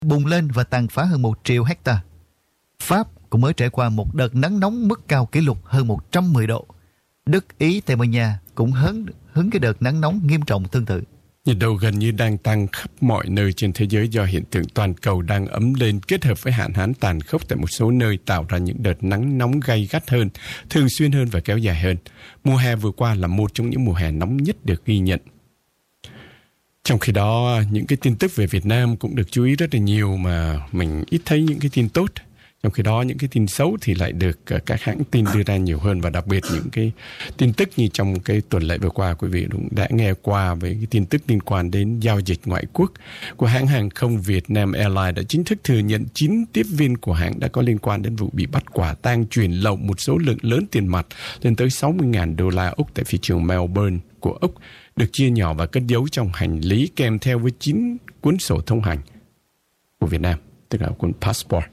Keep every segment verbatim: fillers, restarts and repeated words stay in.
bùng lên và tàn phá hơn một triệu hectare. Pháp cũng mới trải qua một đợt nắng nóng mức cao kỷ lục hơn một trăm mười độ. Đức, Ý, Tây Ban Nha cũng hứng, hứng cái đợt nắng nóng nghiêm trọng tương tự. Nhiệt độ gần như đang tăng khắp mọi nơi trên thế giới do hiện tượng toàn cầu đang ấm lên kết hợp với hạn hán tàn khốc tại một số nơi tạo ra những đợt nắng nóng gay gắt hơn, thường xuyên hơn và kéo dài hơn. Mùa hè vừa qua là một trong những mùa hè nóng nhất được ghi nhận. Trong khi đó, những cái tin tức về Việt Nam cũng được chú ý rất là nhiều mà mình ít thấy những cái tin tốt. Trong khi đó, những cái tin xấu thì lại được các hãng tin đưa ra nhiều hơn, và đặc biệt những cái tin tức như trong cái tuần lễ vừa qua, quý vị cũng đã nghe qua về cái tin tức liên quan đến giao dịch ngoại quốc của hãng hàng không Vietnam Airlines đã chính thức thừa nhận chín tiếp viên của hãng đã có liên quan đến vụ bị bắt quả tang chuyển lậu một số lượng lớn tiền mặt lên tới sáu mươi nghìn đô la Úc tại phi trường Melbourne của Úc, được chia nhỏ và cất giấu trong hành lý kèm theo với chín cuốn sổ thông hành của Việt Nam, tức là cuốn passport.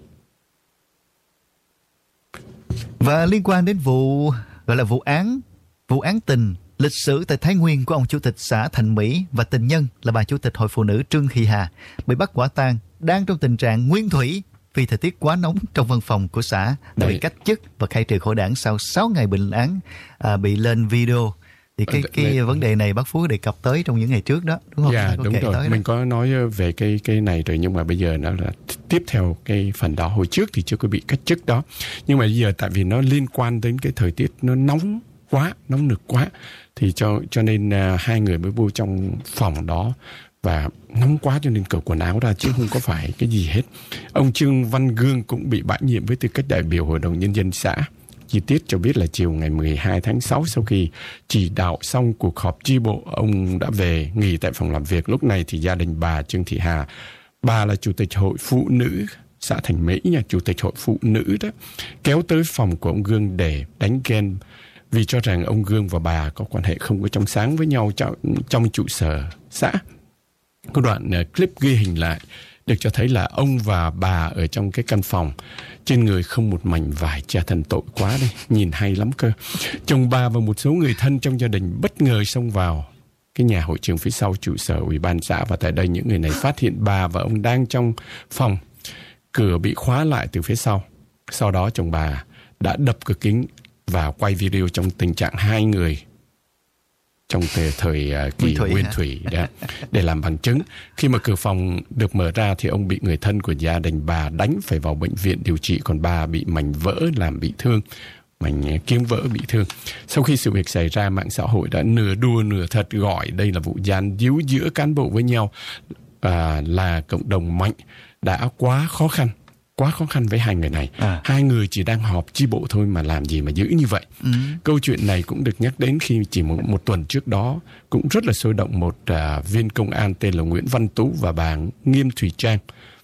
Và liên quan đến vụ gọi là vụ án vụ án tình lịch sử tại Thái Nguyên của ông chủ tịch xã Thành Mỹ và tình nhân là bà chủ tịch Hội Phụ nữ Trương Thị Hà bị bắt quả tang đang trong tình trạng nguyên thủy vì thời tiết quá nóng trong văn phòng của xã, đã bị cách chức và khai trừ khỏi đảng sau sáu ngày bệnh án à, bị lên video. Thì cái cái Đấy. vấn đề này bác Phú đề cập tới trong những ngày trước đó, đúng không? Dạ, đúng rồi. Mình đó. có nói về cái cái này rồi, nhưng mà bây giờ nó là tiếp theo cái phần đó. Hồi trước thì chưa có bị cách chức đó. Nhưng mà bây giờ tại vì nó liên quan đến cái thời tiết nó nóng quá, nóng nực quá, thì cho cho nên uh, hai người mới vô trong phòng đó và nóng quá cho nên cởi quần áo ra chứ không có phải cái gì hết. Ông Trương Văn Gương cũng bị bãi nhiệm với tư cách đại biểu Hội đồng Nhân dân xã. Chi tiết cho biết là chiều ngày mười hai tháng sáu, sau khi chỉ đạo xong cuộc họp chi bộ, ông đã về nghỉ tại phòng làm việc. Lúc này thì gia đình bà Trương Thị Hà, bà là chủ tịch Hội Phụ nữ xã Thành Mỹ nha, chủ tịch Hội Phụ nữ đó, kéo tới phòng của ông Gương để đánh ghen vì cho rằng ông Gương và bà có quan hệ không có trong sáng với nhau trong, trong trụ sở xã. Có đoạn uh, clip ghi hình lại được cho thấy là ông và bà ở trong cái căn phòng, trên người không một mảnh vải che thân tội quá đây, nhìn hay lắm cơ. Chồng bà và một số người thân trong gia đình bất ngờ xông vào cái nhà hội trường phía sau trụ sở ủy ban xã, và tại đây những người này phát hiện bà và ông đang trong phòng, cửa bị khóa lại từ phía sau. Sau đó chồng bà đã đập cửa kính và quay video trong tình trạng hai người trong thời, thời uh, kỳ nguyên thủy đó, để làm bằng chứng. Khi mà cửa phòng được mở ra thì ông bị người thân của gia đình bà đánh phải vào bệnh viện điều trị, còn bà bị mảnh vỡ làm bị thương, mảnh kiếm vỡ bị thương. Sau khi sự việc xảy ra, mạng xã hội đã nửa đùa nửa thật gọi đây là vụ gian díu giữa cán bộ với nhau, à, là cộng đồng mạnh đã quá khó khăn. Quá khó khăn với hai người này. À. Hai người chỉ đang họp chi bộ thôi mà làm gì mà dữ như vậy. Ừ. Câu chuyện này cũng được nhắc đến khi chỉ một, một tuần trước đó cũng rất là sôi động, một uh, viên công an tên là Nguyễn Văn Tú và bà Nghiêm Thùy Trang.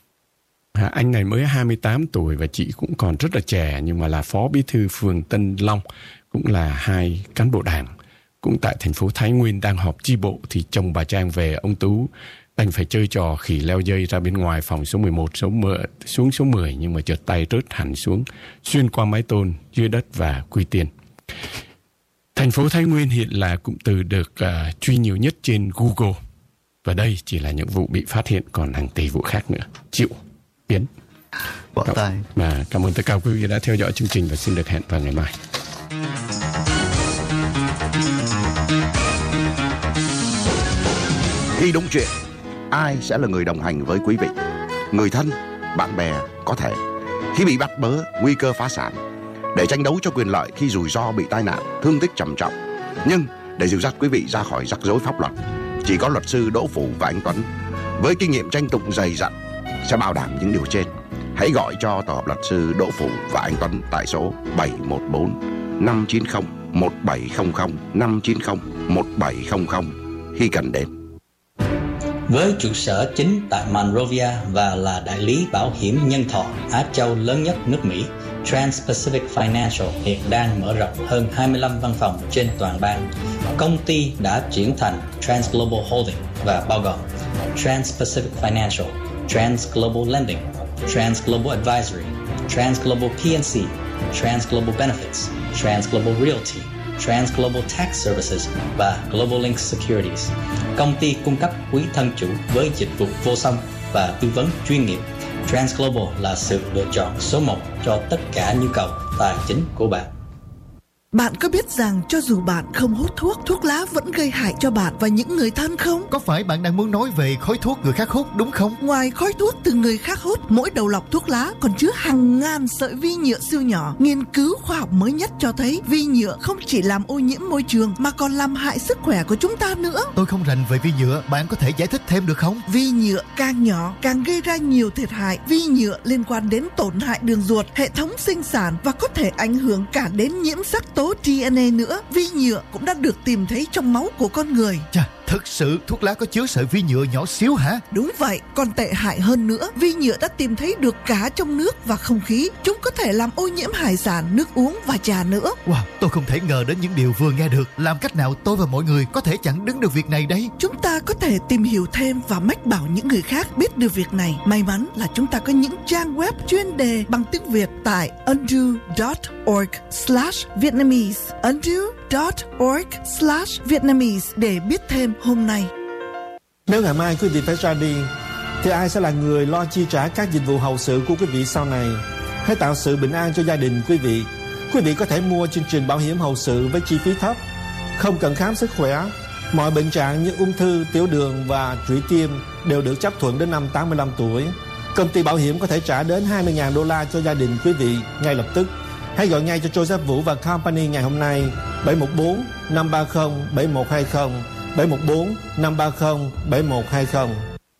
À, anh này mới hai mươi tám tuổi và chị cũng còn rất là trẻ, nhưng mà là phó bí thư phường Tân Long, cũng là hai cán bộ đảng. Cũng tại thành phố Thái Nguyên đang họp chi bộ thì chồng bà Trang về, ông Tú đành phải chơi trò khỉ leo dây ra bên ngoài phòng số mười một, số mười, xuống số mười, nhưng mà trượt tay rớt hẳn xuống, xuyên qua mái tôn, dưới đất và quy tiên. Thành phố Thái Nguyên hiện là cụm từ được uh, truy nhiều nhất trên Google. Và đây chỉ là những vụ bị phát hiện, còn hàng tỷ vụ khác nữa. Chịu, biến. Bỏ tay. Mà cảm ơn tất cả quý vị đã theo dõi chương trình và xin được hẹn vào ngày mai. Khi đúng chuyện, ai sẽ là người đồng hành với quý vị? Người thân, bạn bè có thể. Khi bị bắt bớ, nguy cơ phá sản, để tranh đấu cho quyền lợi khi rủi ro bị tai nạn, thương tích trầm trọng. Nhưng để dìu dắt quý vị ra khỏi rắc rối pháp luật, chỉ có luật sư Đỗ Phủ và anh Tuấn với kinh nghiệm tranh tụng dày dặn sẽ bảo đảm những điều trên. Hãy gọi cho tổ hợp luật sư Đỗ Phủ và anh Tuấn tại số bảy một bốn năm chín không một bảy không không năm chín không một bảy không không khi cần đến. Với trụ sở chính tại Monrovia và là đại lý bảo hiểm nhân thọ Á Châu lớn nhất nước Mỹ, Trans-Pacific Financial hiện đang mở rộng hơn hai mươi lăm văn phòng trên toàn bang. Công ty đã chuyển thành Trans Global Holding và bao gồm Trans-Pacific Financial, Trans Global Lending, Trans Global Advisory, Trans Global P and C, Trans Global Benefits, Trans Global Realty, Trans Global Tax Services và Global Link Securities. Công ty cung cấp quý thân chủ với dịch vụ vô song và tư vấn chuyên nghiệp TransGlobal là sự lựa chọn số một cho tất cả nhu cầu tài chính của bạn. Bạn có biết rằng cho dù bạn không hút thuốc, thuốc lá vẫn gây hại cho bạn và những người thân không? Có phải bạn đang muốn nói về khói thuốc người khác hút đúng không? Ngoài khói thuốc từ người khác hút, mỗi đầu lọc thuốc lá còn chứa hàng ngàn sợi vi nhựa siêu nhỏ. Nghiên cứu khoa học mới nhất cho thấy vi nhựa không chỉ làm ô nhiễm môi trường mà còn làm hại sức khỏe của chúng ta nữa. Tôi không rành về vi nhựa, bạn có thể giải thích thêm được không? Vi nhựa càng nhỏ càng gây ra nhiều thiệt hại. Vi nhựa liên quan đến tổn hại đường ruột, hệ thống sinh sản và có thể ảnh hưởng cả đến nhiễm sắc tố đê en a nữa. Vi nhựa cũng đã được tìm thấy trong máu của con người. Chà, thực sự thuốc lá có chứa sợi vi nhựa nhỏ xíu hả? Đúng vậy, còn tệ hại hơn nữa, vi nhựa đã tìm thấy được cả trong nước và không khí. Chúng có thể làm ô nhiễm hải sản, nước uống và trà nữa. Wow, tôi không thể ngờ đến những điều vừa nghe được. Làm cách nào tôi và mọi người có thể chặn đứng được việc này đấy? Chúng ta có thể tìm hiểu thêm và mách bảo những người khác biết được việc này. May mắn là chúng ta có những trang web chuyên đề bằng tiếng Việt tại undo chấm org slash Vietnamese, undo chấm org slash Vietnamese để biết thêm hôm nay. Nếu ngày mai quý vị phải ra đi, thì ai sẽ là người lo chi trả các dịch vụ hậu sự của quý vị sau này? Hãy tạo sự bình an cho gia đình quý vị. Quý vị có thể mua chương trình bảo hiểm hậu sự với chi phí thấp, không cần khám sức khỏe. Mọi bệnh trạng như ung thư, tiểu đường và trụy tim đều được chấp thuận đến năm tám mươi lăm tuổi. Công ty bảo hiểm có thể trả đến hai mươi nghìn đô la cho gia đình quý vị ngay lập tức. Hãy gọi ngay cho Joseph Vũ và Company ngày hôm nay bảy một bốn năm ba không bảy một hai không, bảy một bốn năm ba không bảy một hai không.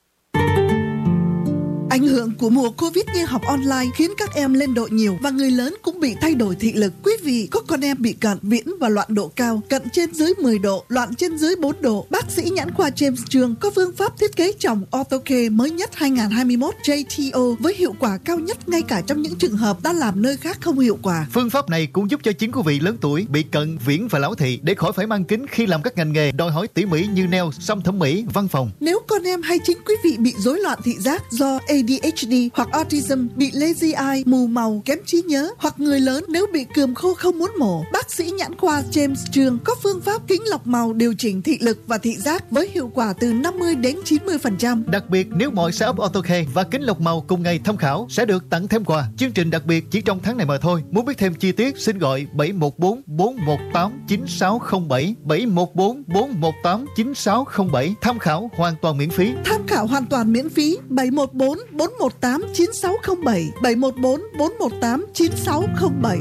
Ảnh hưởng của mùa Covid như học online khiến các em lên độ nhiều và người lớn cũng bị thay đổi thị lực. Quý vị có con em bị cận viễn và loạn độ cao, cận trên dưới mười độ, loạn trên dưới bốn độ. Bác sĩ nhãn khoa James Trường có phương pháp thiết kế tròng Orthocare mới nhất hai không hai mốt J T O với hiệu quả cao nhất ngay cả trong những trường hợp đã làm nơi khác không hiệu quả. Phương pháp này cũng giúp cho chính quý vị lớn tuổi bị cận viễn và lão thị để khỏi phải mang kính khi làm các ngành nghề đòi hỏi tỉ mỉ như nail, xăm thẩm mỹ, văn phòng. Nếu con em hay chính quý vị bị rối loạn thị giác do A D H D hoặc autism, bị lazy eye, mù màu, kém trí nhớ, hoặc người lớn nếu bị cườm khô không muốn mổ, bác sĩ nhãn khoa James Trường có phương pháp kính lọc màu điều chỉnh thị lực và thị giác với hiệu quả từ năm mươi đến chín mươi phần trăm. Đặc biệt nếu mọi setup Orthocare và kính lọc màu cùng ngày tham khảo sẽ được tặng thêm quà. Chương trình đặc biệt chỉ trong tháng này mà thôi. Muốn biết thêm chi tiết xin gọi bảy một bốn bốn một tám chín sáu không bảy, bảy một bốn bốn một tám chín sáu không bảy. Tham khảo hoàn toàn miễn phí. Tham khảo hoàn toàn miễn phí bảy một bốn bốn một tám chín sáu không bảy, bảy một bốn bốn một tám chín sáu không bảy.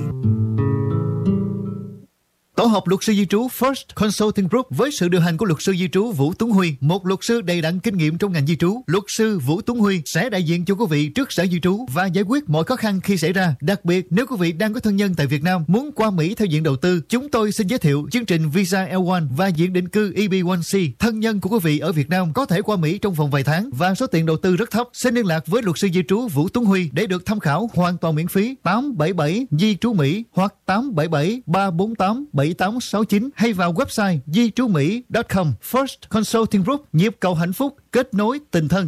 Tổ hợp luật sư di trú First Consulting Group với sự điều hành của luật sư di trú Vũ Tuấn Huy, một luật sư đầy đặn kinh nghiệm trong ngành di trú. Luật sư Vũ Tuấn Huy sẽ đại diện cho quý vị trước Sở Di trú và giải quyết mọi khó khăn khi xảy ra. Đặc biệt, nếu quý vị đang có thân nhân tại Việt Nam muốn qua Mỹ theo diện đầu tư, chúng tôi xin giới thiệu chương trình Visa L một và diện định cư E B một C. Thân nhân của quý vị ở Việt Nam có thể qua Mỹ trong vòng vài tháng và số tiền đầu tư rất thấp. Xin liên lạc với luật sư di trú Vũ Tuấn Huy để được tham khảo hoàn toàn miễn phí. Tám bảy bảy di trú Mỹ hoặc tám bảy bảy ba bốn tám bảy tám sáu chín hay vào website di trú mỹ chấm com. First Consulting Group, nhịp cầu hạnh phúc, kết nối tình thân.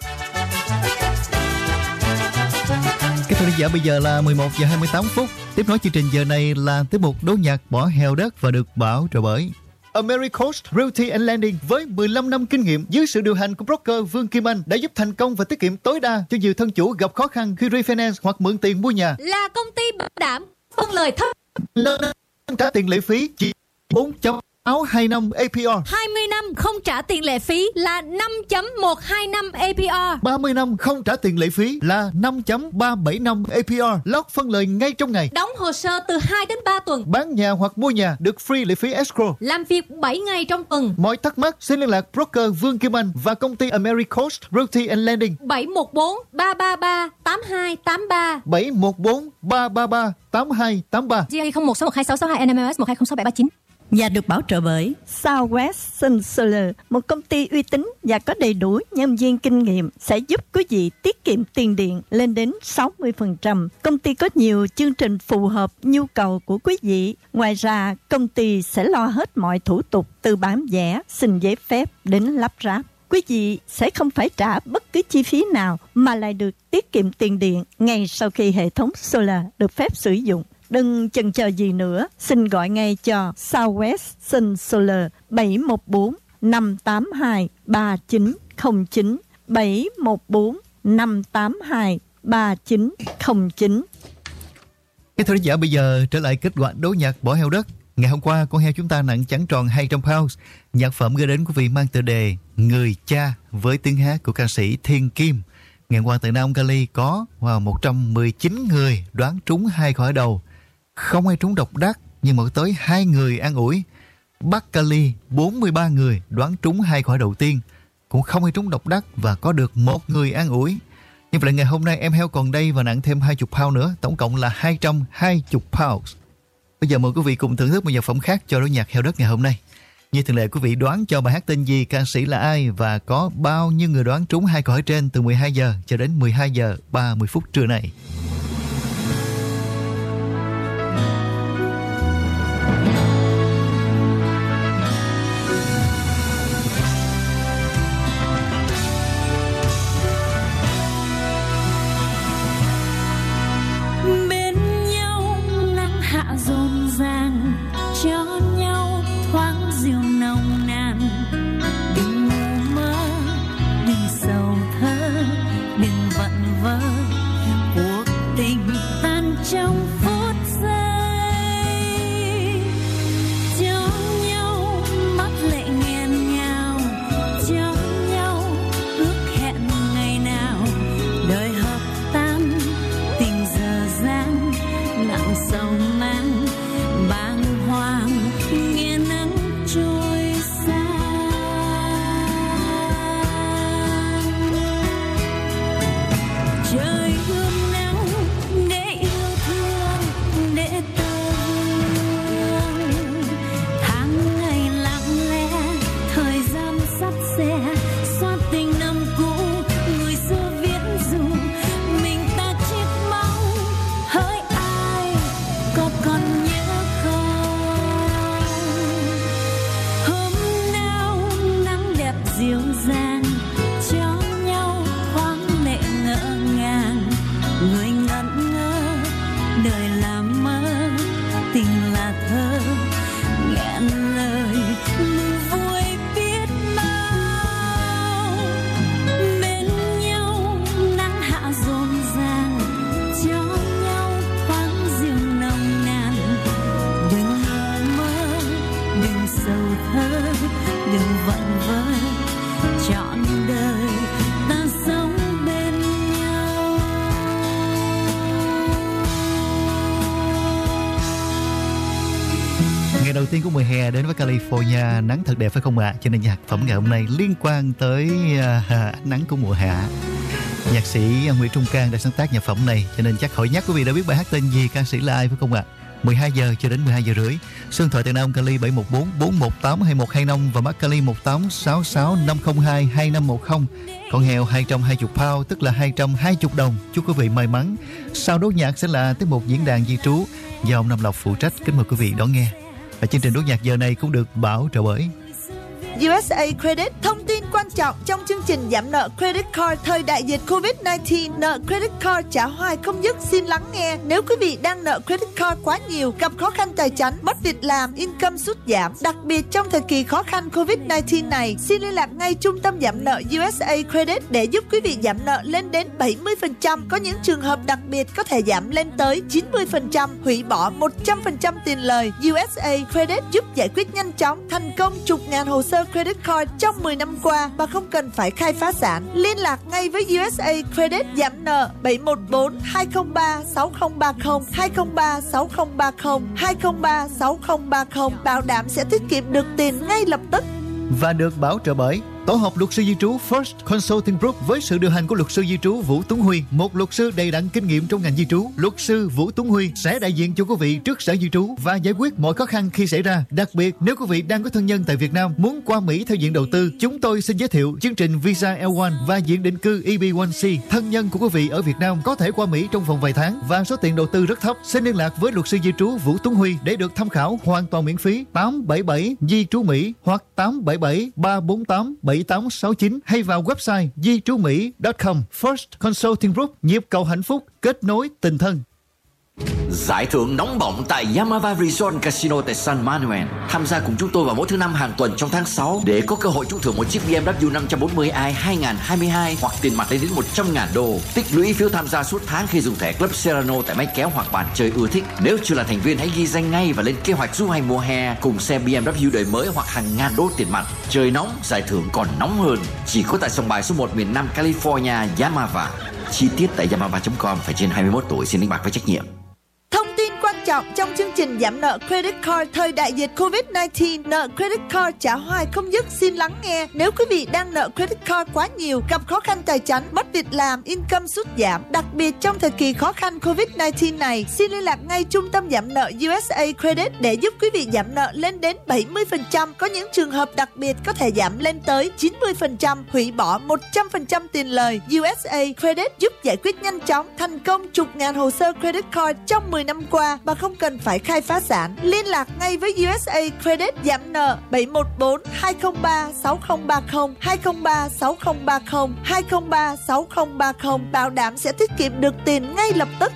Cái thời gian bây giờ là mười một giờ hai mươi tám phút. Tiếp nối chương trình giờ này là tiết mục đố nhạc bỏ heo đất và được bảo trợ bởi Americoast Realty and Lending với mười lăm năm kinh nghiệm dưới sự điều hành của broker Vương Kim Anh đã giúp thành công và tiết kiệm tối đa cho nhiều thân chủ gặp khó khăn khi refinance hoặc mượn tiền mua nhà. Là công ty bảo đảm phân lời thấp, trả tiền lệ phí chỉ bốn chấm hai năm A P R, hai mươi năm không trả tiền lệ phí là năm chấm một hai năm A P R, ba mươi năm không trả tiền lệ phí là năm chấm ba bảy năm A P R, lót phân lời ngay trong ngày. Đóng hồ sơ từ hai đến ba tuần. Bán nhà hoặc mua nhà được free lệ phí escrow. Làm việc bảy ngày trong tuần. Mọi thắc mắc xin liên lạc broker Vương Kim Anh và công ty Americoast Realty and Lending bảy một bốn ba ba ba tám hai tám ba, bảy một bốn ba ba ba tám hai tám ba, G I không một sáu một hai sáu sáu hai N M S một hai không sáu bảy ba chín. Và được bảo trợ bởi Southwest Sun Solar, một công ty uy tín và có đầy đủ nhân viên kinh nghiệm sẽ giúp quý vị tiết kiệm tiền điện lên đến sáu mươi phần trăm. Công ty có nhiều chương trình phù hợp nhu cầu của quý vị. Ngoài ra, công ty sẽ lo hết mọi thủ tục từ bản vẽ, xin giấy phép đến lắp ráp. Quý vị sẽ không phải trả bất cứ chi phí nào mà lại được tiết kiệm tiền điện ngay sau khi hệ thống solar được phép sử dụng. Đừng chần chờ gì nữa, xin gọi ngay cho Southwest Sun Solar bảy một bốn năm tám hai ba chín không chín, bảy một bốn năm tám hai ba chín không chín. Cái thính giả bây giờ trở lại kết quả đấu nhạc Bỏ Heo Đất. Ngày hôm qua, con heo chúng ta nặng chẳng tròn hai trăm pounds. Nhạc phẩm gửi đến quý vị mang tựa đề Người Cha với tiếng hát của ca sĩ Thiên Kim. Ngày qua tại Nam Cali có wow, một trăm mười chín người đoán trúng hai câu hỏi đầu. Không ai trúng độc đắc, nhưng mà tới hai người an ủi. Bắc Cali bốn mươi ba người đoán trúng hai câu hỏi đầu tiên, cũng không ai trúng độc đắc và có được một người an ủi. Như vậy ngày hôm nay em heo còn đây và nặng thêm hai mươi pound nữa, tổng cộng là hai trăm hai mươi pounds. Bây giờ mời quý vị cùng thưởng thức một nhạc phẩm khác cho đấu nhạc Heo Đất ngày hôm nay. Như thường lệ, quý vị đoán cho bài hát tên gì, ca sĩ là ai và có bao nhiêu người đoán trúng hai câu hỏi trên từ mười hai giờ cho đến mười hai giờ ba mươi phút trưa này. Đầu tiên của mùa hè đến với California, nắng thật đẹp phải không ạ? À? Cho nên nhạc phẩm ngày hôm nay liên quan tới uh, ánh nắng của mùa hạ. Nhạc sĩ Nguyễn Trung Cang đã sáng tác nhạc phẩm này, cho nên chắc hỏi nhắc quý vị đã biết bài hát tên gì, ca sĩ là ai phải không ạ? À? mười hai giờ cho đến mười hai giờ rưỡi. Số điện thoại tại Nam Cali bảy một bốn bốn một tám hai một hai năm và Bắc Cali một tám sáu sáu năm không hai hai năm một không. Con heo hai trăm hai mươi pound tức là hai trăm hai mươi đồng. Chúc quý vị may mắn. Sau đấu nhạc sẽ là tiết mục diễn đàn di trú do ông Nam Lộc phụ trách. Kính mời quý vị đón nghe. Và chương trình đố nhạc giờ này cũng được bảo trợ bởi u ét a Credit, thông tin quan trọng trong chương trình giảm nợ credit card thời đại dịch covid mười chín. Nợ credit card trả hoài không dứt. Xin lắng nghe. Nếu quý vị đang nợ credit card quá nhiều, gặp khó khăn tài chính, mất việc làm, income sút giảm, đặc biệt trong thời kỳ khó khăn covid mười chín này, xin liên lạc ngay trung tâm giảm nợ u ét a Credit để giúp quý vị giảm nợ lên đến bảy mươi phần trăm. Có những trường hợp đặc biệt có thể giảm lên tới chín mươi phần trăm, hủy bỏ một trăm phần trăm tiền lời. u ét a Credit giúp giải quyết nhanh chóng, thành công chục ngàn hồ sơ credit card trong mười năm qua mà không cần phải khai phá sản. Liên lạc ngay với u ét a Credit giảm nợ bảy một bốn hai không ba sáu không ba không, hai không ba sáu không ba không, hai không ba sáu không ba không, bảo đảm sẽ tiết kiệm được tiền ngay lập tức. Và được bảo trợ bởi Tổ hợp luật sư di trú First Consulting Group với sự điều hành của luật sư di trú Vũ Tuấn Huy, một luật sư đầy đặn kinh nghiệm trong ngành di trú. Luật sư Vũ Tuấn Huy sẽ đại diện cho quý vị trước Sở Di trú và giải quyết mọi khó khăn khi xảy ra. Đặc biệt, nếu quý vị đang có thân nhân tại Việt Nam muốn qua Mỹ theo diện đầu tư, chúng tôi xin giới thiệu chương trình Visa L một và diện định cư E B một C. Thân nhân của quý vị ở Việt Nam có thể qua Mỹ trong vòng vài tháng và số tiền đầu tư rất thấp. Xin liên lạc với luật sư di trú Vũ Tuấn Huy để được tham khảo hoàn toàn miễn phí. tám bảy bảy di trú Mỹ hoặc tám bảy bảy ba bốn tám bảy tám sáu chín hay vào website di trú mỹ chấm com. First Consulting Group, nhịp cầu hạnh phúc, kết nối tình thân. Giải thưởng nóng bỏng tại Yamava Resort Casino tại San Manuel. Tham gia cùng chúng tôi vào mỗi thứ năm hàng tuần trong tháng sáu để có cơ hội trúng thưởng một chiếc bê em vê năm bốn mươi i hai không hai hai hoặc tiền mặt lên đến một trăm nghìn đô. Tích lũy phiếu tham gia suốt tháng khi dùng thẻ Club Serrano tại máy kéo hoặc bàn chơi ưa thích. Nếu chưa là thành viên hãy ghi danh ngay và lên kế hoạch du hành mùa hè cùng xe bê em vê đời mới hoặc hàng ngàn đô tiền mặt. Trời nóng, giải thưởng còn nóng hơn. Chỉ có tại sòng bài số một miền Nam California, Yamava. Chi tiết tại yamava chấm com, phải trên hai mươi mốt tuổi, xin đánh bạc với trách nhiệm. Thông tin quan trọng trong chương trình giảm nợ credit card thời đại dịch covid mười chín, nợ credit card trả hoài không dứt. Xin lắng nghe. Nếu quý vị đang nợ credit card quá nhiều, gặp khó khăn tài chính, mất việc làm, income sút giảm, đặc biệt trong thời kỳ khó khăn covid mười chín này, xin liên lạc ngay trung tâm giảm nợ u ét a Credit để giúp quý vị giảm nợ lên đến bảy mươi phần trăm. Có những trường hợp đặc biệt có thể giảm lên tới chín mươi phần trăm, hủy bỏ một trăm phần trăm tiền lời. u ét a Credit giúp giải quyết nhanh chóng, thành công chục ngàn hồ sơ credit card trong mười năm qua mà không cần phải khai phá sản. Liên lạc ngay với u ét a Credit giảm nợ bảy một bốn hai không ba sáu không ba không, hai không ba sáu không ba không, hai không ba sáu không ba không, bảo đảm sẽ tiết kiệm được tiền ngay lập tức.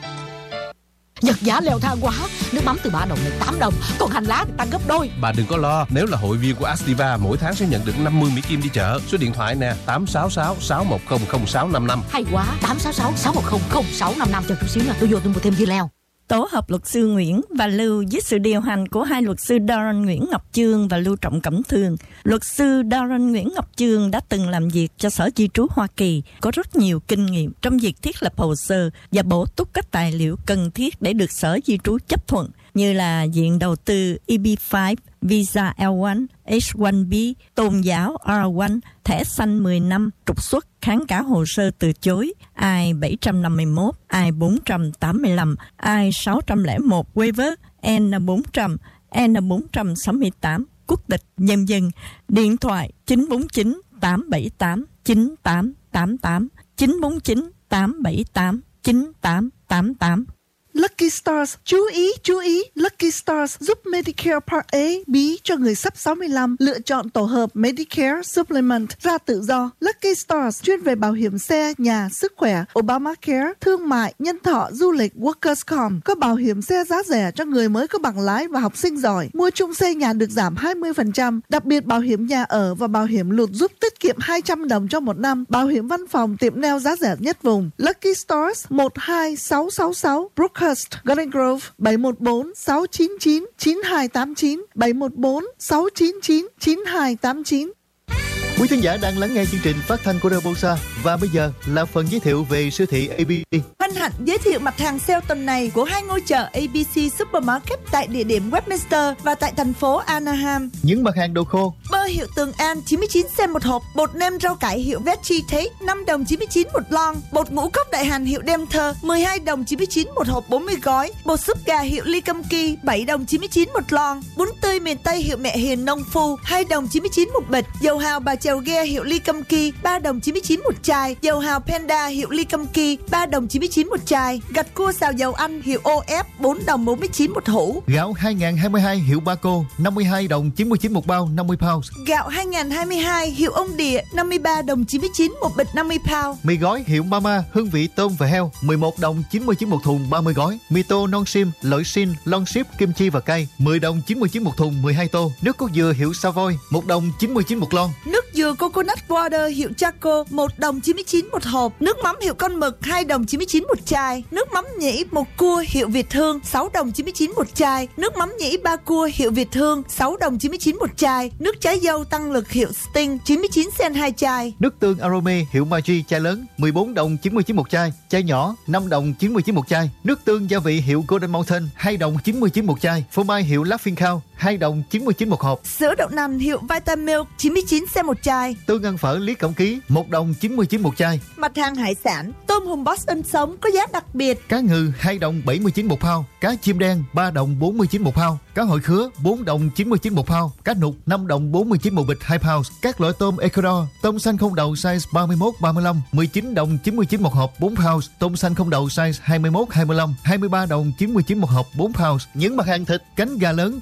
Giật giá leo thang quá, nước mắm từ ba đồng lên tám đồng, còn hành lá thì tăng gấp đôi. Bà đừng có lo, nếu là hội viên của Astiva mỗi tháng sẽ nhận được năm mươi Mỹ Kim đi chợ. Số điện thoại nè, tám sáu sáu sáu một không không sáu năm năm. Hay quá, tám sáu sáu sáu một không không sáu năm năm. Chờ chút xíu là tôi vô tôi mua thêm dưa leo. Tổ hợp luật sư Nguyễn và Lưu dưới sự điều hành của hai luật sư Darren Nguyễn Ngọc Chương và Lưu Trọng Cẩm Thương. Luật sư Darren Nguyễn Ngọc Chương đã từng làm việc cho Sở Di trú Hoa Kỳ, có rất nhiều kinh nghiệm trong việc thiết lập hồ sơ và bổ túc các tài liệu cần thiết để được Sở Di trú chấp thuận, như là diện đầu tư E B năm, Visa L một, H một B, tôn giáo R một, thẻ xanh mười năm, trục xuất, kháng cáo hồ sơ từ chối, I bảy năm mốt, I bốn tám lăm, I sáu không một waiver, N bốn trăm, N bốn sáu tám, quốc tịch, nhân dân, điện thoại chín bốn chín tám bảy tám chín tám tám tám, chín bốn chín tám bảy tám chín tám tám tám. Lucky Stars, chú ý, chú ý, Lucky Stars giúp Medicare Part A, B cho người sắp sáu mươi lăm lựa chọn tổ hợp Medicare Supplement ra tự do. Lucky Stars chuyên về bảo hiểm xe, nhà, sức khỏe, Obamacare, thương mại, nhân thọ, du lịch, Workers Comp. Có bảo hiểm xe giá rẻ cho người mới có bằng lái và học sinh giỏi. Mua chung xe nhà được giảm hai mươi phần trăm. Đặc biệt bảo hiểm nhà ở và bảo hiểm lụt giúp tiết kiệm hai trăm đồng cho một năm. Bảo hiểm văn phòng, tiệm nail giá rẻ nhất vùng. Lucky Stars một hai sáu sáu sáu Brook Garden Grove bảy một bốn sáu chín chín chín hai tám chín, bảy một bốn sáu chín chín chín hai tám chín. Quý thính giả đang lắng nghe chương trình phát thanh của Robosa và bây giờ là phần giới thiệu về siêu thị a bê xê. Hân hạnh giới thiệu mặt hàng sale tuần này của hai ngôi chợ a bê xê Supermarket tại địa điểm Westminster và tại thành phố Anaheim. Những mặt hàng đồ khô: bơ hiệu Tường An chín mươi chín cent một hộp, bột nêm rau cải hiệu Vegetate năm đồng chín mươi chín một lon, bột ngũ cốc đại hành hiệu Demter mười hai đồng chín mươi chín một hộp bốn mươi gói, bột súp gà hiệu Ly Căm Kỳ bảy đồng chín mươi chín một lon, bún tươi miền Tây hiệu Mẹ Hiền Nông Phu hai đồng chín mươi chín một bịch, dầu hào Bà Chèo Ghe hiệu Ly Căm Kỳ ba đồng chín mươi chín một chai, dầu hào Panda hiệu Ly Căm Kỳ ba đồng chín mươi chín một chai, gạch cua xào dầu Anh hiệu O F bốn đồng bốn mươi chín một hũ, gạo hai không hai hai hiệu Baco năm mươi hai đồng chín mươi chín một bao năm mươi pounds, gạo hai không hai hai hiệu Ông Địa năm mươi ba đồng chín mươi chín một bịch năm mươi pound, mì gói hiệu Mama hương vị tôm và heo mười một đồng chín mươi chín một thùng ba mươi gói, mì tô non sim loại xin long ship kim chi và cay mười đồng chín mươi chín một thùng mười hai tô, nước cốt dừa hiệu Savoy một đồng chín mươi chín một lon, nước dừa coconut water hiệu Chaco một đồng chín mươi chín một hộp, nước mắm hiệu Con Mực hai đồng chín mươi chín một chai, nước mắm nhĩ một cua hiệu Việt Hương sáu đồng chín mươi chín một chai, nước mắm nhĩ ba cua hiệu Việt Hương sáu đồng chín mươi chín một chai, nước trái dâu tăng lực hiệu Sting chín mươi chín cent hai chai, nước tương Arome hiệu Maggi chai lớn mười bốn đồng chín mươi chín một chai, chai nhỏ năm đồng chín mươi chín một chai, nước tương gia vị hiệu Golden Mountain hai đồng chín mươi chín một chai, phô mai hiệu Laughing Cow hai đồng chín mươi chín một hộp, sữa đậu nành hiệu Vitamilk chín mươi chín cent một chai, tương ăn phở Lý Cẩm Ký một đồng chín mươi chín một chai, mặt hàng hải sản tôm hùm Boston sống có giá đặc biệt, cá ngừ hai đồng bảy mươi chín một pound, cá chim đen ba đồng bốn mươi chín một pound, cá hội khứa bốn đồng chín mươi chín một pound, cá nục năm đồng bốn mươi chín một bịch hai pounds, các loại tôm Ecuador, tôm xanh không đầu size ba mươi mốt ba mươi lăm mười chín đồng chín mươi chín một hộp bốn pounds, tôm xanh không đầu size hai mươi mốt hai mươi lăm hai mươi ba đồng chín mươi chín một hộp bốn pounds. Những mặt hàng thịt: cánh gà lớn ba đồng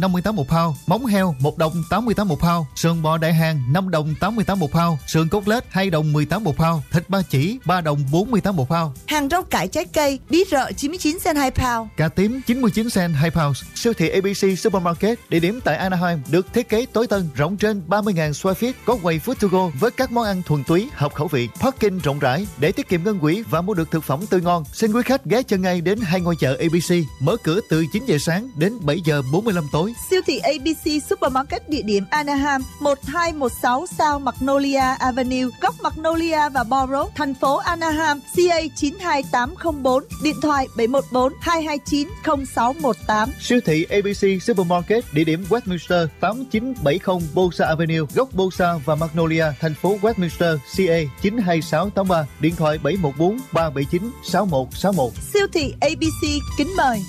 năm mươi tám một pound, móng heo một đồng tám mươi tám một pound, sườn bò đại hàng năm đồng tám mươi tám một pound, sườn cốt lết hai đồng mười tám một pound, thịt ba chỉ ba đồng bốn mươi tám một pound. Hàng rau cải trái cây bí rợ chín mươi chín cent hai pound, cà tím chín mươi chín cent hai pound. Siêu thị a bê xê Supermarket, địa điểm tại Anaheim, được thiết kế tối tân, rộng trên ba mươi nghìn square feet, có quầy food to go với các món ăn thuần túy, hợp khẩu vị, parking rộng rãi để tiết kiệm ngân quỹ và mua được thực phẩm tươi ngon. Xin quý khách ghé chân ngay đến hai ngôi chợ a bê xê, mở cửa từ chín giờ sáng đến bảy giờ bốn mươi lăm tối. Siêu thị a bê xê Supermarket, địa điểm Anaheim, một hai một sáu South Magnolia Avenue, góc Magnolia và Borough, thành phố Anaheim, xê a chín hai tám không bốn, điện thoại bảy một bốn hai hai chín không sáu một tám. Siêu thị a bê xê Supermarket, địa điểm Westminster, tám chín bảy không Bosa Avenue, góc Bosa và Magnolia, thành phố Westminster, xê a chín hai sáu tám ba, điện thoại bảy một bốn ba bảy chín sáu một sáu một. Siêu thị a bê xê kính mời.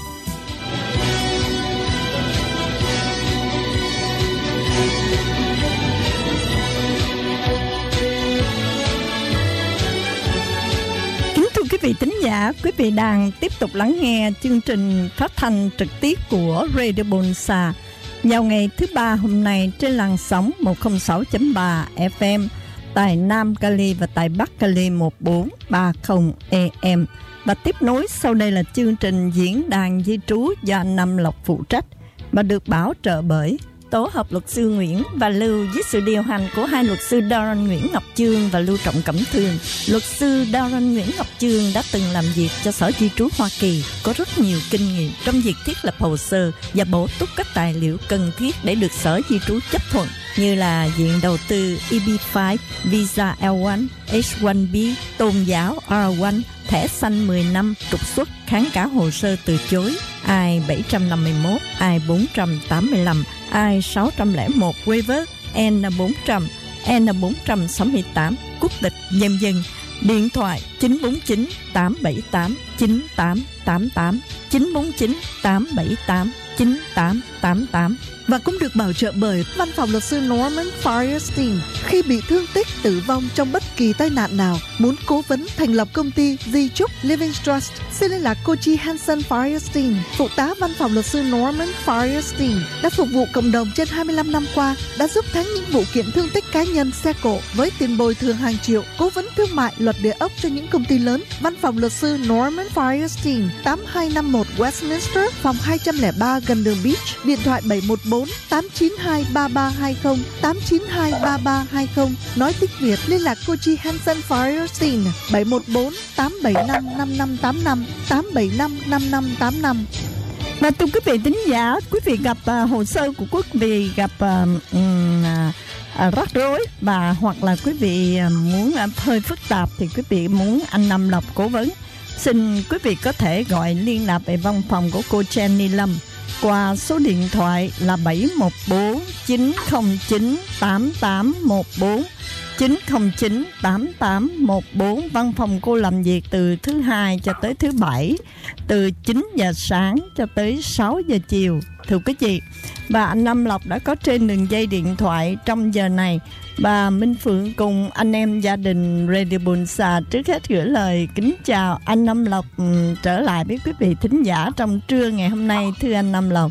Quý vị thính giả, quý vị đang tiếp tục lắng nghe chương trình phát thanh trực tiếp của Radio Bonsa vào ngày thứ ba hôm nay trên làn sóng một không sáu chấm ba ép em tại Nam Cali và tại Bắc Cali một bốn ba không a em. Và tiếp nối sau đây là chương trình diễn đàn di trú do anh Năm Lộc phụ trách và được bảo trợ bởi tổ hợp luật sư Nguyễn và Lưu với sự điều hành của hai luật sư Darren Nguyễn Ngọc Chương và Lưu Trọng Cẩm Thương. Luật sư Darren Nguyễn Ngọc Chương đã từng làm việc cho Sở Di trú Hoa Kỳ, có rất nhiều kinh nghiệm trong việc thiết lập hồ sơ và bổ túc các tài liệu cần thiết để được Sở Di trú chấp thuận, như là diện đầu tư E B năm, Visa L một, H một B, tôn giáo R một, thẻ xanh mười năm, trục xuất, kháng cáo hồ sơ từ chối, I bảy năm mốt, I bốn tám lăm, I sáu không một waiver, N bốn trăm, N bốn sáu tám, quốc tịch nhân dân. Điện thoại chín bốn chín tám bảy tám chín tám tám tám, chín bốn chín tám bảy tám chín tám tám tám. Và cũng được bảo trợ bởi văn phòng luật sư Norman Firestein. Khi bị thương tích, tử vong trong bất kỳ tai nạn nào, muốn cố vấn thành lập công ty Di Trúc Living Trust, xin liên lạc cô Chi Hansen Firestein, phụ tá văn phòng luật sư Norman Firestein, đã phục vụ cộng đồng trên hai mươi lăm năm qua, đã giúp thắng những vụ kiện thương tích cá nhân, xe cộ với tiền bồi thường hàng triệu, cố vấn thương mại, luật địa ốc cho những công ty lớn. Văn phòng luật sư Norman Firestein, tám hai năm một Westminster, phòng hai không ba gần đường Beach, điện thoại bảy một bốn tám chín hai ba ba hai không, tám chín hai ba ba hai không. Nói tiếng Việt, liên lạc cô Chi Hansen Firestein bảy một bốn tám bảy năm năm năm tám năm, tám bảy năm năm năm tám năm. Và thưa quý vị thính giả, quý vị gặp uh, hồ sơ của quý vị gặp uh, um, uh, rắc rối và hoặc là quý vị uh, muốn uh, hơi phức tạp thì quý vị muốn anh Năm Lộc cố vấn, xin quý vị có thể gọi liên lạc về văn phòng của cô Jenny Lâm qua số điện thoại là bảy một bốn chín không chín tám tám một bốn, chín không chín tám tám một bốn. Văn phòng cô làm việc từ thứ hai cho tới thứ bảy, từ chín giờ sáng cho tới sáu giờ chiều, thưa quý vị. Và anh Năm Lộc đã có trên đường dây điện thoại trong giờ này. Bà Minh Phượng cùng anh em gia đình Radio Bonsa trước hết gửi lời kính chào anh Năm Lộc um, trở lại với quý vị thính giả trong trưa ngày hôm nay. Thưa anh Năm Lộc.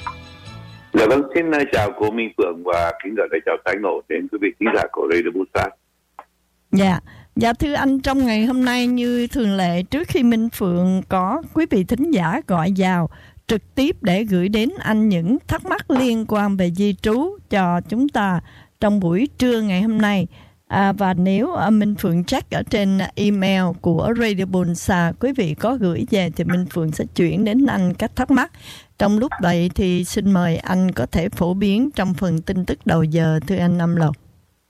Dạ vâng, xin chào cô Minh Phượng và kính gửi lời chào tái ngộ đến quý vị khán giả của Radio Bonsa. Dạ, dạ thưa anh, trong ngày hôm nay như thường lệ, trước khi Minh Phượng có quý vị thính giả gọi vào trực tiếp để gửi đến anh những thắc mắc liên quan về di trú cho chúng ta trong buổi trưa ngày hôm nay. À, và nếu uh, Minh Phượng check ở trên email của Radio Bonsa, quý vị có gửi về thì Minh Phượng sẽ chuyển đến anh các thắc mắc. Trong lúc vậy thì xin mời anh có thể phổ biến trong phần tin tức đầu giờ, thưa anh Năm Lộc.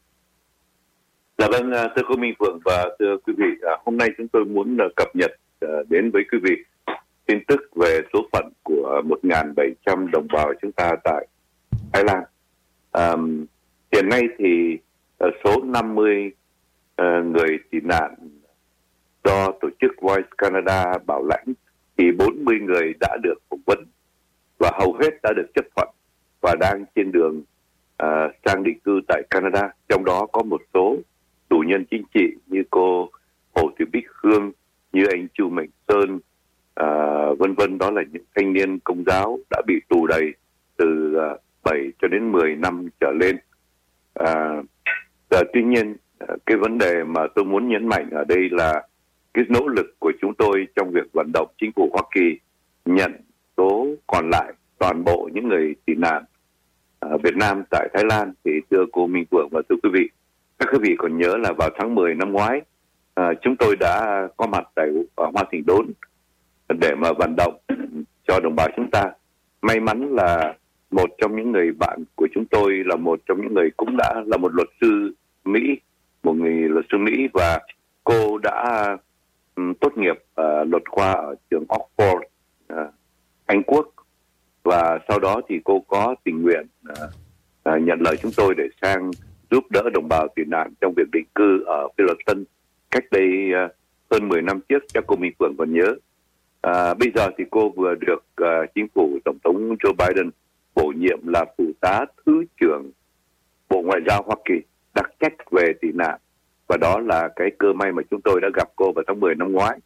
Dạ vâng, thưa cô Minh Phượng và thưa quý vị, hôm nay chúng tôi muốn cập nhật đến với quý vị tin tức về số phận của một nghìn bảy trăm đồng bào chúng ta tại Thái Lan. À, hiện nay thì số năm mươi uh, người tị nạn do tổ chức Voice Canada bảo lãnh thì bốn mươi người đã được phỏng vấn và hầu hết đã được chấp thuận và đang trên đường uh, sang định cư tại Canada. Trong đó có một số tù nhân chính trị như cô Hồ Thị Bích Hương, như anh Chu Mạnh Sơn, uh, vân vân. Đó là những thanh niên công giáo đã bị tù đầy từ uh, bảy cho đến mười năm trở lên. À, uh, tuy nhiên uh, cái vấn đề mà tôi muốn nhấn mạnh ở đây là cái nỗ lực của chúng tôi trong việc vận động chính phủ Hoa Kỳ nhận số còn lại toàn bộ những người tị nạn ở Việt Nam tại Thái Lan. Thì thưa cô Minh Phượng và thưa quý vị, các quý vị còn nhớ là vào tháng mười năm ngoái, à, chúng tôi đã có mặt tại ở Hoa Thịnh Đốn để mà vận động cho đồng bào chúng ta. May mắn là một trong những người bạn của chúng tôi là một trong những người cũng đã là một luật sư Mỹ, một người luật sư Mỹ, và cô đã um, tốt nghiệp uh, luật khoa ở trường Oxford, uh, Anh Quốc, và sau đó thì cô có tình nguyện uh, uh, nhận lời chúng tôi để sang giúp đỡ đồng bào tị nạn trong việc định cư ở Philippines cách đây uh, hơn mười năm trước, chắc cô Minh Phượng còn nhớ. À, bây giờ thì cô vừa được uh, chính phủ Tổng thống Joe Biden bổ nhiệm là phụ tá Thứ trưởng Bộ Ngoại giao Hoa Kỳ đặc trách về tị nạn, và đó là cái cơ may mà chúng tôi đã gặp cô vào tháng mười năm ngoái.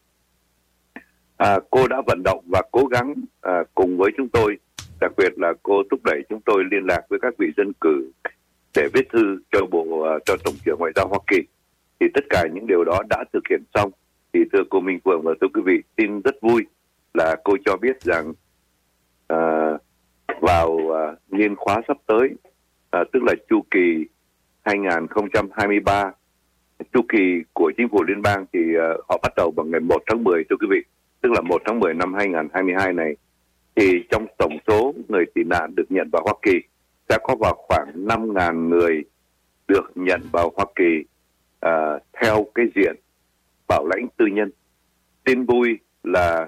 À, cô đã vận động và cố gắng à, cùng với chúng tôi, đặc biệt là cô thúc đẩy chúng tôi liên lạc với các vị dân cử để viết thư cho bộ uh, cho Tổng trưởng Ngoại giao Hoa Kỳ. Thì tất cả những điều đó đã thực hiện xong. Thì thưa cô Minh Phượng và thưa quý vị, tin rất vui là cô cho biết rằng uh, vào uh, niên khóa sắp tới, uh, tức là chu kỳ hai không hai ba, chu kỳ của chính phủ liên bang, thì uh, họ bắt đầu bằng ngày một tháng mười, thưa quý vị, tức là một tháng mười năm hai không hai hai này, thì trong tổng số người tị nạn được nhận vào Hoa Kỳ sẽ có vào khoảng năm nghìn người được nhận vào Hoa Kỳ uh, theo cái diện bảo lãnh tư nhân. Tin vui là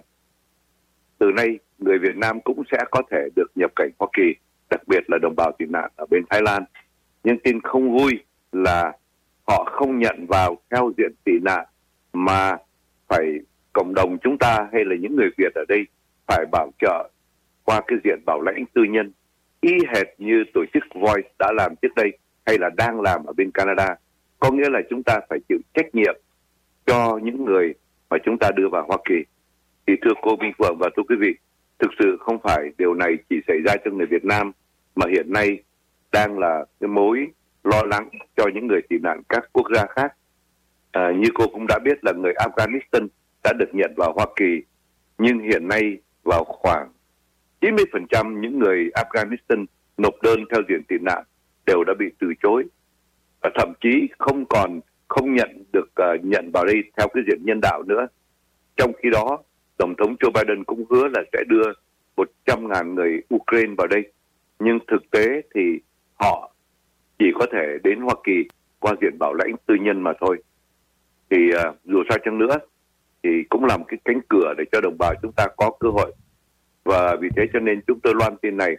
từ nay người Việt Nam cũng sẽ có thể được nhập cảnh Hoa Kỳ, đặc biệt là đồng bào tị nạn ở bên Thái Lan. Nhưng tin không vui là họ không nhận vào theo diện tị nạn, mà phải cộng đồng chúng ta hay là những người Việt ở đây phải bảo trợ qua cái diện bảo lãnh tư nhân, y hệt như tổ chức Voice đã làm trước đây hay là đang làm ở bên Canada. Có nghĩa là chúng ta phải chịu trách nhiệm cho những người mà chúng ta đưa vào Hoa Kỳ. Thì thưa cô Minh Phượng và thưa quý vị, thực sự không phải điều này chỉ xảy ra cho người Việt Nam, mà hiện nay đang là cái mối lo lắng cho những người tị nạn các quốc gia khác. À, như cô cũng đã biết là người Afghanistan đã được nhận vào Hoa Kỳ, nhưng hiện nay vào khoảng chín mươi phần trăm những người Afghanistan nộp đơn theo diện tị nạn đều đã bị từ chối, và thậm chí không còn không nhận được uh, nhận vào đây theo cái diện nhân đạo nữa. Trong khi đó, Tổng thống Joe Biden cũng hứa là sẽ đưa một trăm nghìn người Ukraine vào đây, nhưng thực tế thì họ chỉ có thể đến Hoa Kỳ qua diện bảo lãnh tư nhân mà thôi. Thì uh, dù sao chăng nữa thì cũng là một cái cánh cửa để cho đồng bào chúng ta có cơ hội, và vì thế cho nên chúng tôi loan tin này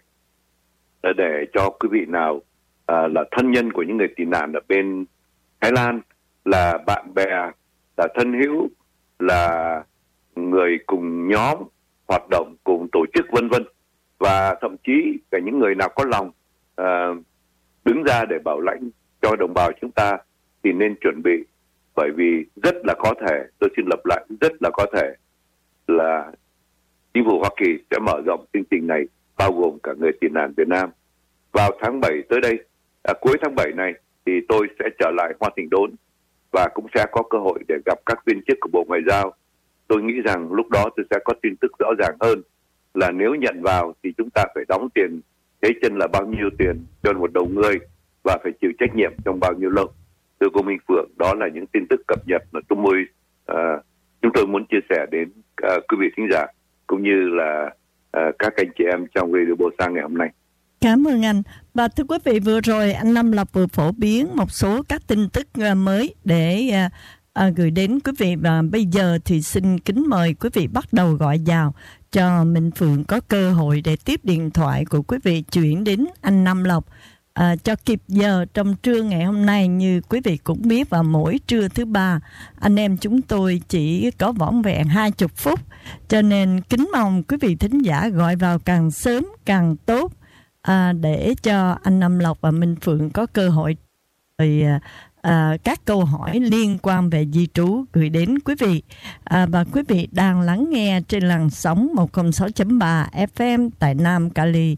để cho quý vị nào uh, là thân nhân của những người tị nạn ở bên Thái Lan, là bạn bè, là thân hữu, là người cùng nhóm hoạt động, cùng tổ chức vân vân, và thậm chí cả những người nào có lòng uh, đứng ra để bảo lãnh cho đồng bào chúng ta thì nên chuẩn bị, bởi vì rất là có thể, tôi xin lặp lại, rất là có thể là chính phủ Hoa Kỳ sẽ mở rộng chương trình này bao gồm cả người tị nạn Việt Nam. Vào tháng bảy tới đây, à, cuối tháng bảy này thì tôi sẽ trở lại Hoa Thịnh Đốn và cũng sẽ có cơ hội để gặp các viên chức của Bộ Ngoại giao. Tôi nghĩ rằng lúc đó tôi sẽ có tin tức rõ ràng hơn là nếu nhận vào thì chúng ta phải đóng tiền thế chân là bao nhiêu tiền cho một đầu người và phải chịu trách nhiệm trong bao nhiêu lâu. Thưa cô Minh Phượng, đó là những tin tức cập nhật mà chúng tôi uh, chúng tôi muốn chia sẻ đến uh, quý vị thính giả cũng như là uh, các anh chị em trong Radio Bosa ngày hôm nay. Cảm ơn anh. Và thưa quý vị, vừa rồi anh Lâm Lộc vừa phổ biến một số các tin tức mới để uh, uh, gửi đến quý vị. Và bây giờ thì xin kính mời quý vị bắt đầu gọi vào cho Minh Phượng có cơ hội để tiếp điện thoại của quý vị chuyển đến anh Lâm Lộc. À, cho kịp giờ trong trưa ngày hôm nay. Như quý vị cũng biết, vào mỗi trưa thứ ba anh em chúng tôi chỉ có vỏn vẹn hai mươi phút, cho nên kính mong quý vị thính giả gọi vào càng sớm càng tốt, à, để cho anh Lâm Lộc và Minh Phượng có cơ hội thì, à, các câu hỏi liên quan về di trú gửi đến quý vị. À, và quý vị đang lắng nghe trên làn sóng một không sáu chấm ba ép em tại Nam Cali,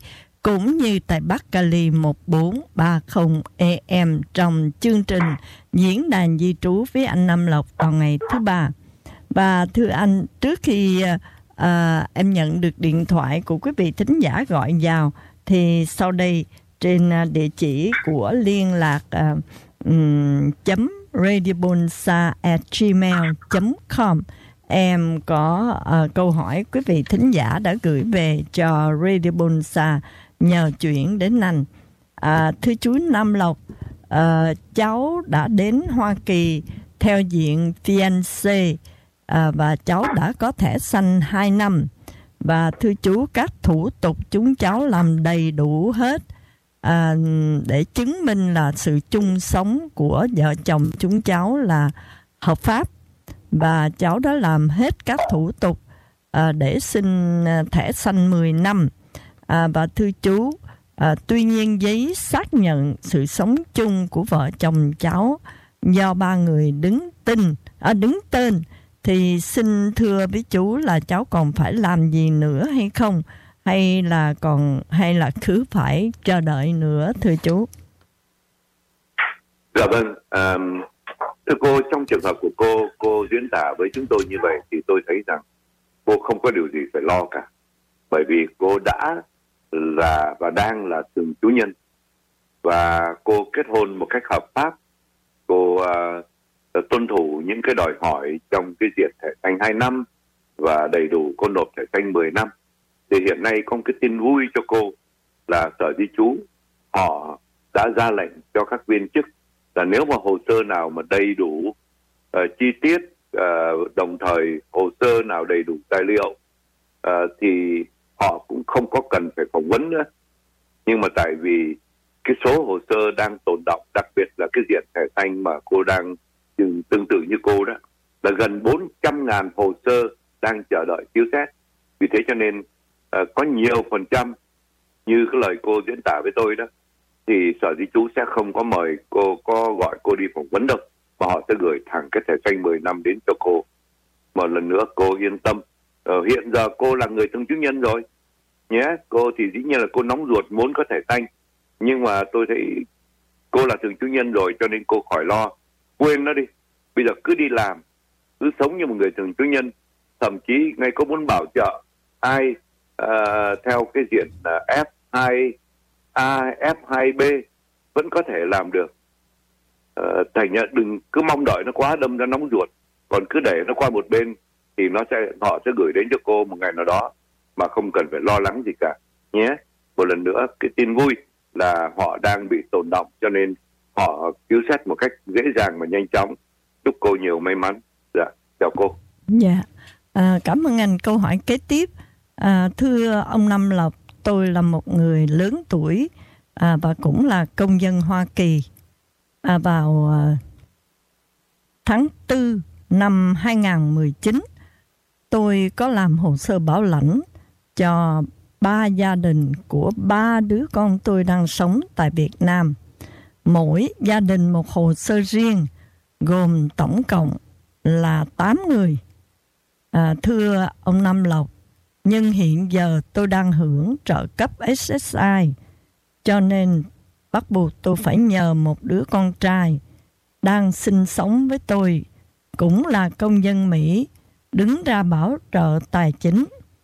cũng như tại Bắc Cali một bốn ba không A M trong chương trình Diễn đàn Di trú với anh Nam Lộc vào ngày thứ ba. Và thưa anh, trước khi à, em nhận được điện thoại của quý vị thính giả gọi vào, thì sau đây trên địa chỉ của liên lạc à, um, chấm radiobonsa at gmail chấm com, em có uh, câu hỏi quý vị thính giả đã gửi về cho Radio Bonsa nhờ chuyển đến anh. À, thưa chú Nam Lộc, uh, cháu đã đến Hoa Kỳ theo diện fiancé uh, và cháu đã có thẻ xanh hai năm. Và thưa chú, các thủ tục chúng cháu làm đầy đủ hết à, để chứng minh là sự chung sống của vợ chồng chúng cháu là hợp pháp. Và cháu đã làm hết các thủ tục à, để xin thẻ xanh mười năm. À, và thưa chú, à, tuy nhiên giấy xác nhận sự sống chung của vợ chồng cháu do ba người đứng tên, à, đứng tên, thì xin thưa với chú là cháu còn phải làm gì nữa hay không? Hay là còn hay là cứ phải chờ đợi nữa thưa chú? Dạ vâng. Um... Thưa cô, trong trường hợp của cô, cô diễn tả với chúng tôi như vậy thì tôi thấy rằng cô không có điều gì phải lo cả. Bởi vì cô đã là và đang là thường trú nhân. Và cô kết hôn một cách hợp pháp. Cô uh, tuân thủ những cái đòi hỏi trong cái diện thẻ xanh hai năm và đầy đủ cô nộp thẻ xanh mười năm. Thì hiện nay có một cái tin vui cho cô là Sở Di trú họ đã ra lệnh cho các viên chức là nếu mà hồ sơ nào mà đầy đủ uh, chi tiết, uh, đồng thời hồ sơ nào đầy đủ tài liệu uh, thì họ cũng không có cần phải phỏng vấn nữa. Nhưng mà tại vì cái số hồ sơ đang tồn đọng, đặc biệt là cái diện thẻ xanh mà cô đang tương, tương tự như cô đó, là gần bốn trăm ngàn hồ sơ đang chờ đợi chiếu xét. Vì thế cho nên uh, có nhiều phần trăm như cái lời cô diễn tả với tôi đó, thì Sở Di trú sẽ không có mời cô, có gọi cô đi phỏng vấn đâu, mà họ sẽ gửi thẳng cái thẻ xanh mười năm đến cho cô. Một lần nữa cô yên tâm, ờ, hiện giờ cô là người thường trú nhân rồi nhé. Cô thì dĩ nhiên là cô nóng ruột muốn có thẻ xanh, nhưng mà tôi thấy cô là thường trú nhân rồi cho nên cô khỏi lo, quên nó đi. Bây giờ cứ đi làm, cứ sống như một người thường trú nhân. Thậm chí ngay có muốn bảo trợ ai uh, theo cái diện uh, F hai A, F hai B vẫn có thể làm được. Ờ, thành ra đừng cứ mong đợi nó quá, đâm ra nóng ruột, còn cứ để nó qua một bên thì nó sẽ họ sẽ gửi đến cho cô một ngày nào đó mà không cần phải lo lắng gì cả nhé. Một lần nữa cái tin vui là họ đang bị tồn đọng cho nên họ cứu xét một cách dễ dàng và nhanh chóng. Chúc cô nhiều may mắn. Dạ, chào cô. Dạ, à, cảm ơn anh. Câu hỏi kế tiếp, à, thưa ông Nam Lộc, tôi là một người lớn tuổi à, và cũng là công dân Hoa Kỳ. À, vào à, tháng tư năm hai không một chín, tôi có làm hồ sơ bảo lãnh cho ba gia đình của ba đứa con tôi đang sống tại Việt Nam. Mỗi gia đình một hồ sơ riêng, gồm tổng cộng là tám người. À, thưa ông Nam Lộc, nhưng hiện giờ tôi đang hưởng trợ cấp S S I, cho nên bắt buộc tôi phải nhờ một đứa con trai đang sinh sống với tôi, cũng là công dân Mỹ, đứng ra bảo trợ tài chính.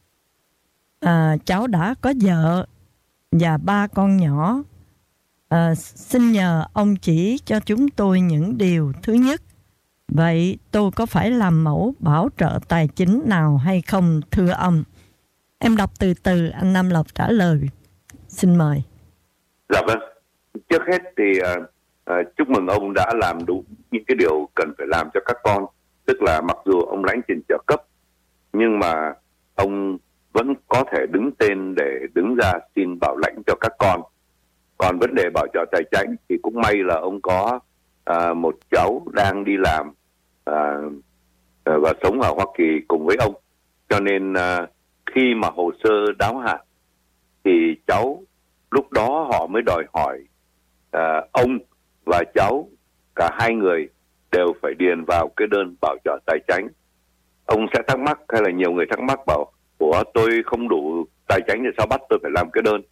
À, cháu đã có vợ và ba con nhỏ. À, xin nhờ ông chỉ cho chúng tôi những điều. Thứ nhất, vậy tôi có phải làm mẫu bảo trợ tài chính nào hay không thưa ông? Em đọc từ từ, anh Nam Lộc trả lời. Xin mời. Dạ vâng. Trước hết thì uh, uh, chúc mừng ông đã làm đúng những cái điều cần phải làm cho các con. Tức là mặc dù ông lãnh tiền trợ cấp, nhưng mà ông vẫn có thể đứng tên để đứng ra xin bảo lãnh cho các con. Còn vấn đề bảo trợ tài chính thì cũng may là ông có uh, một cháu đang đi làm uh, uh, và sống ở Hoa Kỳ cùng với ông. Cho nên uh, khi mà hồ sơ đáo hạn thì cháu lúc đó họ mới đòi hỏi uh, ông và cháu, cả hai người đều phải điền vào cái đơn bảo trợ tài chính. Ông sẽ thắc mắc, hay là nhiều người thắc mắc bảo, ủa tôi không đủ tài chính thì sao bắt tôi phải làm cái đơn?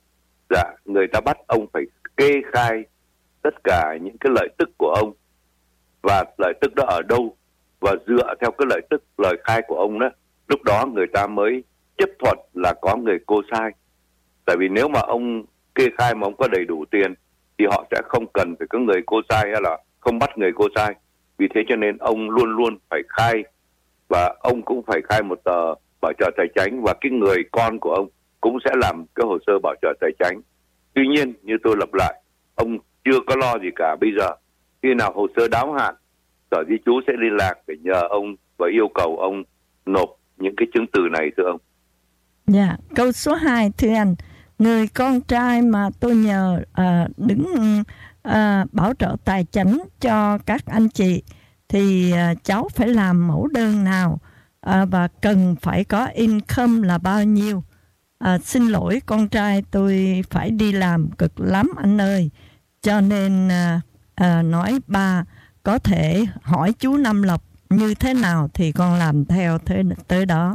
Dạ, người ta bắt ông phải kê khai tất cả những cái lợi tức của ông, và lợi tức đó ở đâu, và dựa theo cái lợi tức lời khai của ông đó, lúc đó người ta mới chấp thuận là có người cô sai. Tại vì nếu mà ông kê khai mà ông có đầy đủ tiền thì họ sẽ không cần phải có người cô sai hay là không bắt người cô sai. Vì thế cho nên ông luôn luôn phải khai, và ông cũng phải khai một tờ bảo trợ tài chánh, và cái người con của ông cũng sẽ làm cái hồ sơ bảo trợ tài chánh. Tuy nhiên, như tôi lặp lại, ông chưa có lo gì cả. Bây giờ khi nào hồ sơ đáo hạn, Sở Di trú sẽ liên lạc để nhờ ông và yêu cầu ông nộp những cái chứng từ này, thưa ông. Dạ, yeah. Câu số hai, thưa anh, người con trai mà tôi nhờ uh, đứng uh, bảo trợ tài chánh cho các anh chị thì uh, cháu phải làm mẫu đơn nào uh, và cần phải có income là bao nhiêu? Uh, xin lỗi, con trai tôi phải đi làm cực lắm anh ơi, cho nên uh, uh, nói ba có thể hỏi chú Năm Lộc như thế nào thì con làm theo thế tới đó.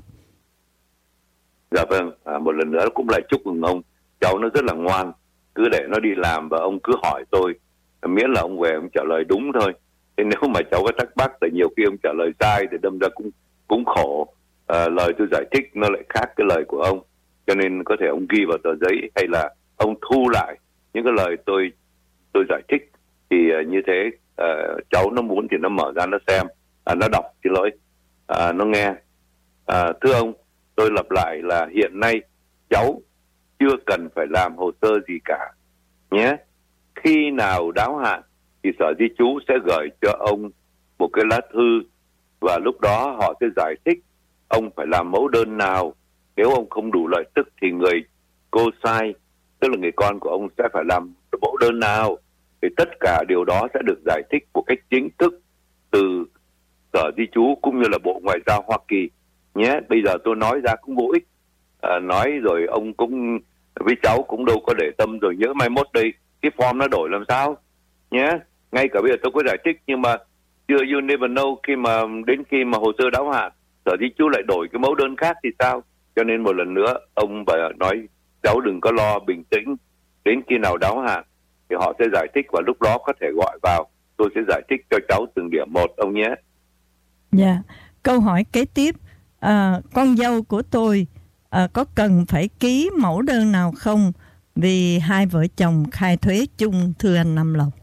Dạ vâng, à, một lần nữa cũng lại chúc mừng ông. Cháu nó rất là ngoan, cứ để nó đi làm và ông cứ hỏi tôi, miễn là ông về ông trả lời đúng thôi. Thế nếu mà cháu có thắc mắc, tại nhiều khi ông trả lời sai thì đâm ra cũng cũng khổ. À, lời tôi giải thích nó lại khác cái lời của ông, cho nên có thể ông ghi vào tờ giấy, hay là ông thu lại những cái lời tôi tôi giải thích. Thì uh, như thế uh, cháu nó muốn thì nó mở ra nó xem, à, nó đọc, xin lỗi, à, nó nghe. À, thưa ông, tôi lặp lại là hiện nay cháu chưa cần phải làm hồ sơ gì cả nhé. Khi nào đáo hạn thì Sở Di trú sẽ gửi cho ông một cái lá thư, và lúc đó họ sẽ giải thích ông phải làm mẫu đơn nào. Nếu ông không đủ lợi tức thì người cô sai, tức là người con của ông, sẽ phải làm mẫu đơn nào. Thì tất cả điều đó sẽ được giải thích một cách chính thức từ Sở Di trú cũng như là Bộ Ngoại giao Hoa Kỳ nhé. Bây giờ tôi nói ra cũng vô ích, à, nói rồi ông cũng với cháu cũng đâu có để tâm, rồi nhớ mai mốt đây cái form nó đổi làm sao nhé. Ngay cả bây giờ tôi có giải thích, nhưng mà chưa, you never know, khi mà đến khi mà hồ sơ đáo hạn Sở Di trú lại đổi cái mẫu đơn khác thì sao. Cho nên một lần nữa ông phải nói cháu đừng có lo, bình tĩnh, đến khi nào đáo hạn thì họ sẽ giải thích, và lúc đó có thể gọi vào, tôi sẽ giải thích cho cháu từng điểm một ông nhé. Dạ, yeah. Câu hỏi kế tiếp, à, con dâu của tôi à, có cần phải ký mẫu đơn nào không, vì hai vợ chồng khai thuế chung, thưa anh Năm Lộc?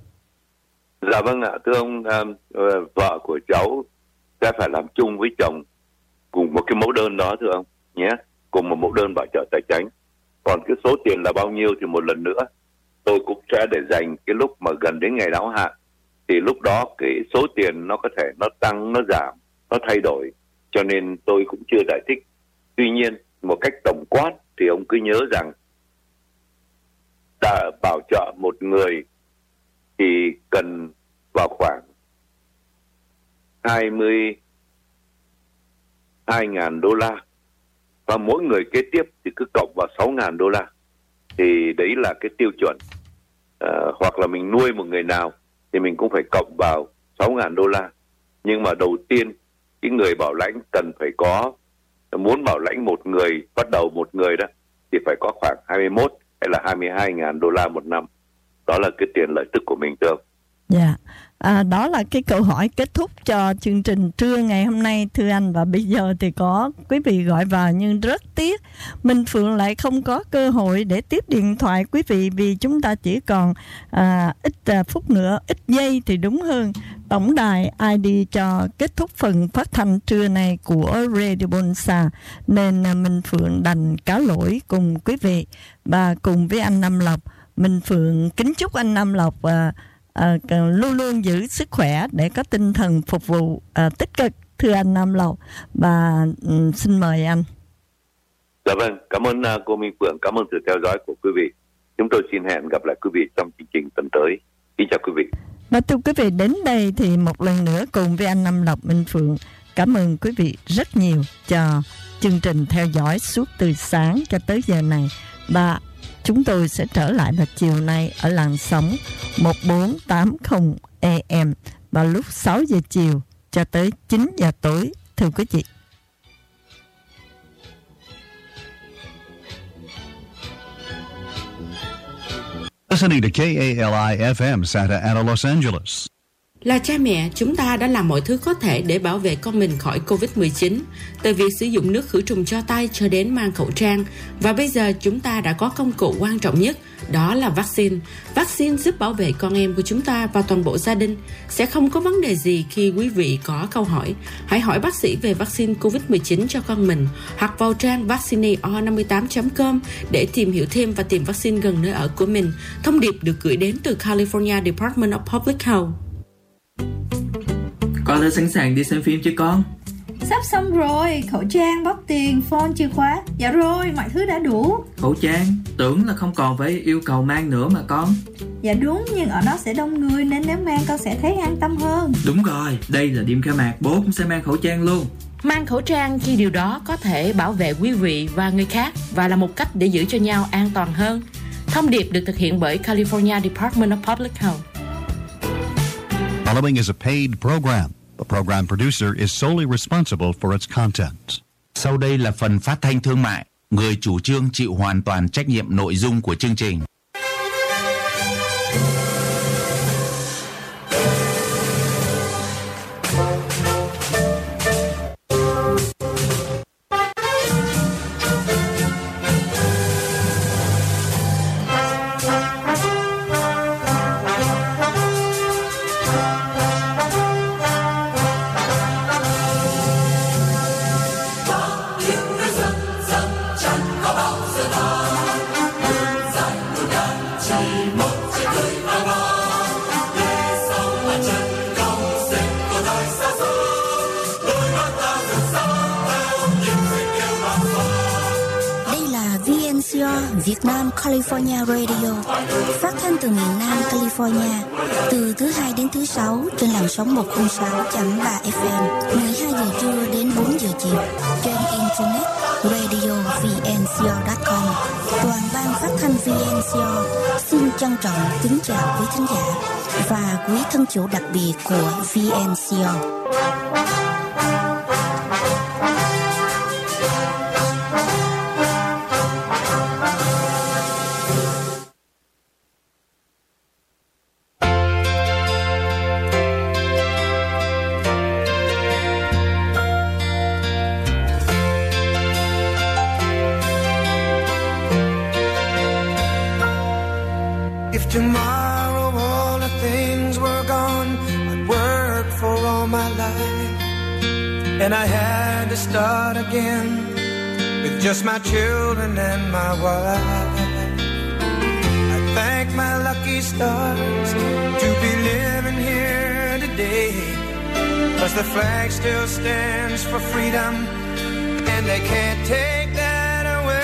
Dạ vâng ạ, thưa ông, à, vợ của cháu sẽ phải làm chung với chồng cùng một cái mẫu đơn đó, thưa ông nhé, cùng một mẫu đơn bảo trợ tài chánh. Còn cái số tiền là bao nhiêu thì một lần nữa tôi cũng sẽ để dành cái lúc mà gần đến ngày đáo hạn, thì lúc đó cái số tiền nó có thể nó tăng, nó giảm, nó thay đổi, cho nên tôi cũng chưa giải thích. Tuy nhiên một cách tổng quát thì ông cứ nhớ rằng đã bảo trợ một người thì cần vào khoảng hai mươi hai nghìn đô la, và mỗi người kế tiếp thì cứ cộng vào sáu nghìn đô la. Thì đấy là cái tiêu chuẩn. À, hoặc là mình nuôi một người nào thì mình cũng phải cộng vào sáu nghìn đô la. Nhưng mà đầu tiên cái người bảo lãnh cần phải có, muốn bảo lãnh một người, bắt đầu một người đó, thì phải có khoảng hai mươi mốt hay là hai mươi hai nghìn đô la một năm. Đó là cái tiền lợi tức của mình, thưa ông. Dạ, à, đó là cái câu hỏi kết thúc cho chương trình trưa ngày hôm nay, thưa anh. Và bây giờ thì có quý vị gọi vào, nhưng rất tiếc Minh Phượng lại không có cơ hội để tiếp điện thoại quý vị, vì chúng ta chỉ còn à, ít à, phút nữa, ít giây thì đúng hơn. Tổng đài i đê cho kết thúc phần phát thanh trưa này của Radio Bonsa, nên à, Minh Phượng đành cáo lỗi cùng quý vị và cùng với anh Năm Lộc. Minh Phượng kính chúc anh Năm Lộc à, À, luôn luôn giữ sức khỏe để có tinh thần phục vụ à, tích cực, thưa anh Năm Lộc. Và um, xin mời anh. Dạ vâng, cảm ơn uh, cô Minh Phượng, cảm ơn sự theo dõi của quý vị. Chúng tôi xin hẹn gặp lại quý vị trong chương trình tuần tới. Kính chào quý vị. Và thưa quý vị, đến đây thì một lần nữa cùng với anh Năm Lộc, Minh Phượng cảm ơn quý vị rất nhiều cho chương trình theo dõi suốt từ sáng cho tới giờ này. Và chúng tôi sẽ trở lại vào chiều nay ở làn sóng một bốn tám không A M vào lúc sáu giờ chiều cho tới chín giờ tối, thưa quý vị. listening to K A L I F M Santa Ana, Los Angeles. Là cha mẹ, chúng ta đã làm mọi thứ có thể để bảo vệ con mình khỏi covid mười chín, từ việc sử dụng nước khử trùng cho tay cho đến mang khẩu trang. Và bây giờ chúng ta đã có công cụ quan trọng nhất, đó là vaccine. Vaccine giúp bảo vệ con em của chúng ta và toàn bộ gia đình. Sẽ không có vấn đề gì khi quý vị có câu hỏi. Hãy hỏi bác sĩ về vaccine covid mười chín cho con mình, hoặc vào trang vaccine o năm mươi tám chấm com để tìm hiểu thêm và tìm vaccine gần nơi ở của mình. Thông điệp được gửi đến từ California Department of Public Health. Con đã sẵn sàng đi xem phim chưa con? Sắp xong rồi, khẩu trang, bóp tiền, phone, chìa khóa. Dạ rồi, mọi thứ đã đủ. Khẩu trang? Tưởng là không còn phải yêu cầu mang nữa mà con. Dạ đúng, nhưng ở đó sẽ đông người nên nếu mang con sẽ thấy an tâm hơn. Đúng rồi, đây là đêm khai mạc, bố cũng sẽ mang khẩu trang luôn. Mang khẩu trang khi điều đó có thể bảo vệ quý vị và người khác và là một cách để giữ cho nhau an toàn hơn. Thông điệp được thực hiện bởi California Department of Public Health. Following is a paid program. The program producer is solely responsible for its content. Sau đây là phần phát thanh thương mại. Người chủ trương chịu hoàn toàn trách nhiệm nội dung của chương trình. Việt Nam California Radio, phát thanh từ miền Nam California, từ thứ hai đến thứ sáu trên làn sóng một không sáu chấm ba F M, mười hai giờ trưa đến bốn giờ chiều, trên internet radio v n c o chấm com. Toàn ban phát thanh vê en xê o xin trân trọng kính chào quý thính giả và quý thân chủ đặc biệt của vê en xê o. Tomorrow all the things were gone, I'd work for all my life, and I had to start again with just my children and my wife. I thank my lucky stars to be living here today, 'cause the flag still stands for freedom and they can't take that away.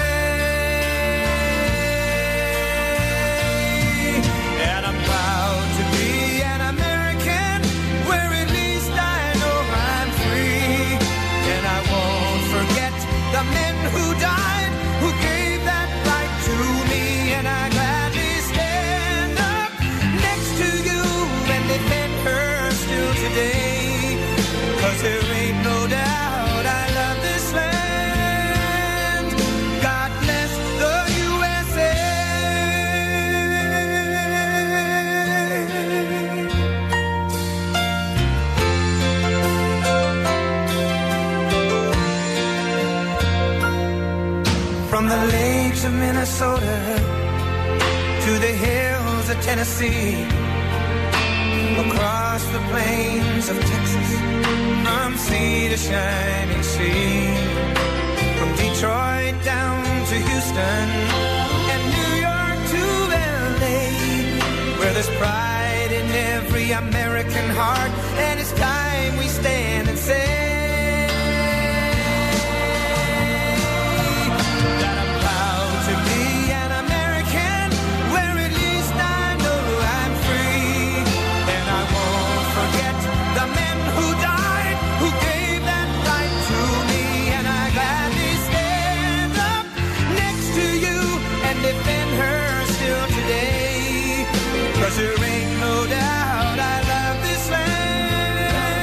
And I'm proud to be an American, where at least I know I'm free. And I won't forget the men who died, who gave that right to me. And I gladly stand up next to you and defend her still today, 'cause there ain't no doubt I love this land. God bless the U S A. From the lakes of Minnesota to the hills of Tennessee, across the plains of Texas, from sea to shining sea, from Detroit down to Houston and New York to L A, where there's pride in every American heart, and it's time we stand and say that I'm proud to be an American, where at least I know I'm free. And I won't forget the men who died, who gave that right to me. And I gladly stand up next to you and defend her still today, 'cause there ain't no doubt I love this land.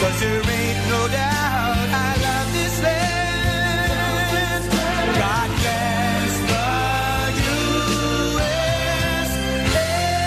'cause there ain't no doubt I love this land. God bless the U S A.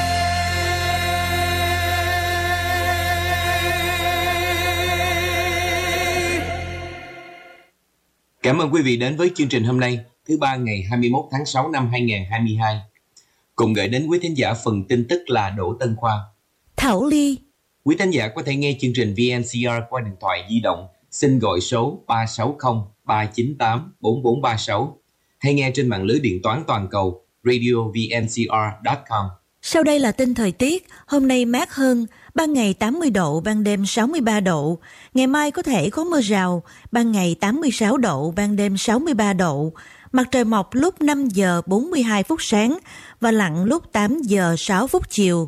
Cảm ơn quý vị đến với chương trình hôm nay, thứ ba ngày hai mươi mốt tháng sáu năm hai nghìn không trăm hai mươi hai. Cùng gửi đến quý thính giả phần tin tức là Đỗ Tân Khoa. Thảo Ly. Quý thính giả có thể nghe chương trình vê en xê rờ qua điện thoại di động, xin gọi số ba sáu không ba chín tám bốn bốn ba sáu hay nghe trên mạng lưới điện toán toàn cầu radio v n c r chấm com. Sau đây là tin thời tiết. Hôm nay mát hơn, ban ngày tám mươi độ, ban đêm sáu mươi ba độ. Ngày mai có thể có mưa rào, ban ngày tám mươi sáu độ, ban đêm sáu mươi ba độ. Mặt trời mọc lúc năm giờ bốn mươi hai phút sáng và lặn lúc tám giờ sáu phút chiều.